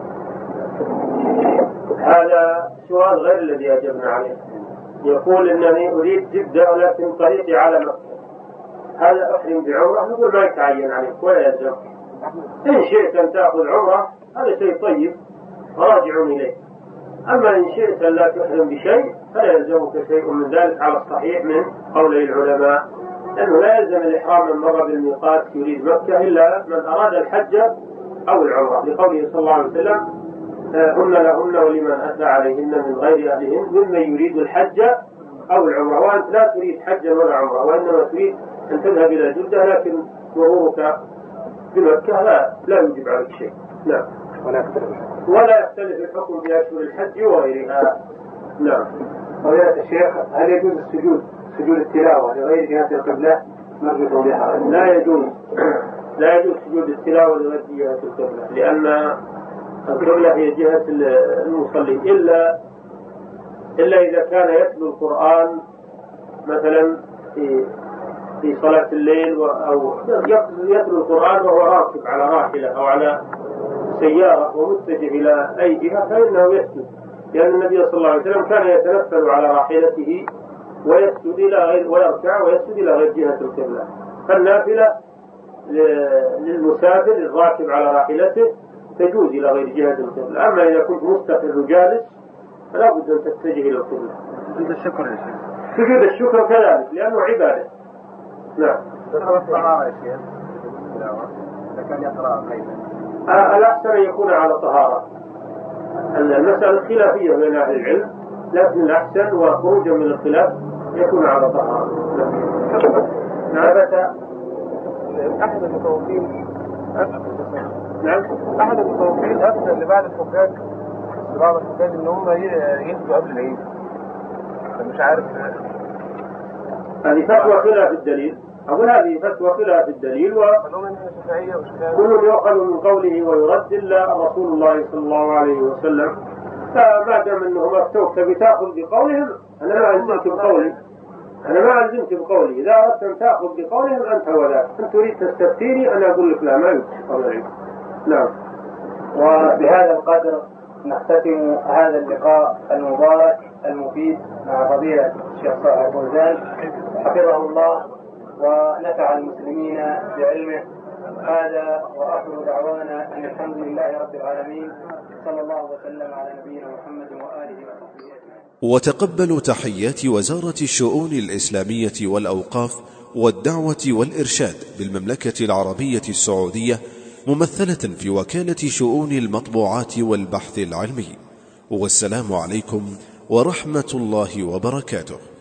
هذا سؤال غير الذي أجبنا عليه. يقول إنني أريد جدة ولكن طريقي على مكة، هذا أحرم بعمرة؟ نقول ما يتعين عليك ولا يلزم. إن شئت أن تأخذ عمرة هذا شيء طيب راجع إليه، أما إن شئت أن لا تحرم بشيء فلا يلزمك شيء من ذلك على الصحيح من قولي العلماء، لأنه لا يلزم الإحرام من مر بالميقات يريد مكة إلا من أراد الحج أو العمرة لقوله صلى الله عليه وسلم هن لهن ولمن أتى عليهن من غير أهلهن ممن يريد الحج أو العمرة. وأنت لا تريد حجا ولا عمرة وإنما تريد أن تذهب إلى جدة، لكن مرورك بمكة لا لا يجب عليك شيء. نعم. ولا يختلف الحكم في أشهر الحج وغيرها. نعم.
فضيلة الشيخ هل يجوز السجود سجود التلاوة لغير جهة القبلة؟ نرجو توضيحها.
لا يجوز لا يجوز سجود التلاوة لغير جهة القبلة، لأن القبلة هي جهة المصلي إلا إلا إذا كان يتلو القرآن مثلا في في صلاة الليل أو يتلو القرآن وهو راكب على راحلة أو على سيارة ومتجه إلى أي جهة فإنه يسجد، لأن النبي صلى الله عليه وسلم كان يتنفل على راحلته ويسجد إلى غير ويركع ويسجد إلى غير جهة القبلة. فالنافلة للمسافر الراكب على راحلته تجوز إلى غير جهة القبلة. أما إذا كنت مستقر جالس فلا بد أن تتجه إلى القبلة.
سجود الشكر يا شيخ.
سجود الشكر كذلك لأنه عبادة. نعم.
الطهارة يا شيخ إذا كان يقرأ ليلا
الأحسن أن يكون على طهارة. المسألة خلافية بين أهل العلم، لكن الأحسن وخروجا من الخلاف يكون على طهارة.
نعم. أحد المتوفين
نعم.
أحد المتوفين أفتى اللي بعد الحجاج بعض الحجاج إن هم يهدوا قبل العيد. مش عارف.
هذه فتوى خلاف الدليل. أقول هذه فتوى خلاف الدليل وكل يؤخذ من قوله ويرد إلا رسول الله صلى الله عليه وسلم. فما دام أنهم أفتوك بتأخذ بقولهم أنا ما ألزمت بقولي أنا ما ألزمت بقولي إذا أردت أن تأخذ بقولهم أنت وذاك. أنت تريد تستفتيني أنا أقول لك لا ما يمكن. نعم.
وبهذا القدر نختتم هذا اللقاء المبارك المفيد مع فضيلة الشيخ صالح الفوزان حفظه الله ونفع المسلمين بعلمه. هذا وآخر دعوانا أن الحمد لله رب العالمين صلى الله وسلم على نبينا محمد وآله وصحبه أجمعين.
وتقبلوا تحيات وزارة الشؤون الإسلامية والأوقاف والدعوة والإرشاد بالمملكة العربية السعودية ممثلة في وكالة شؤون المطبوعات والبحث العلمي. والسلام عليكم ورحمة الله وبركاته.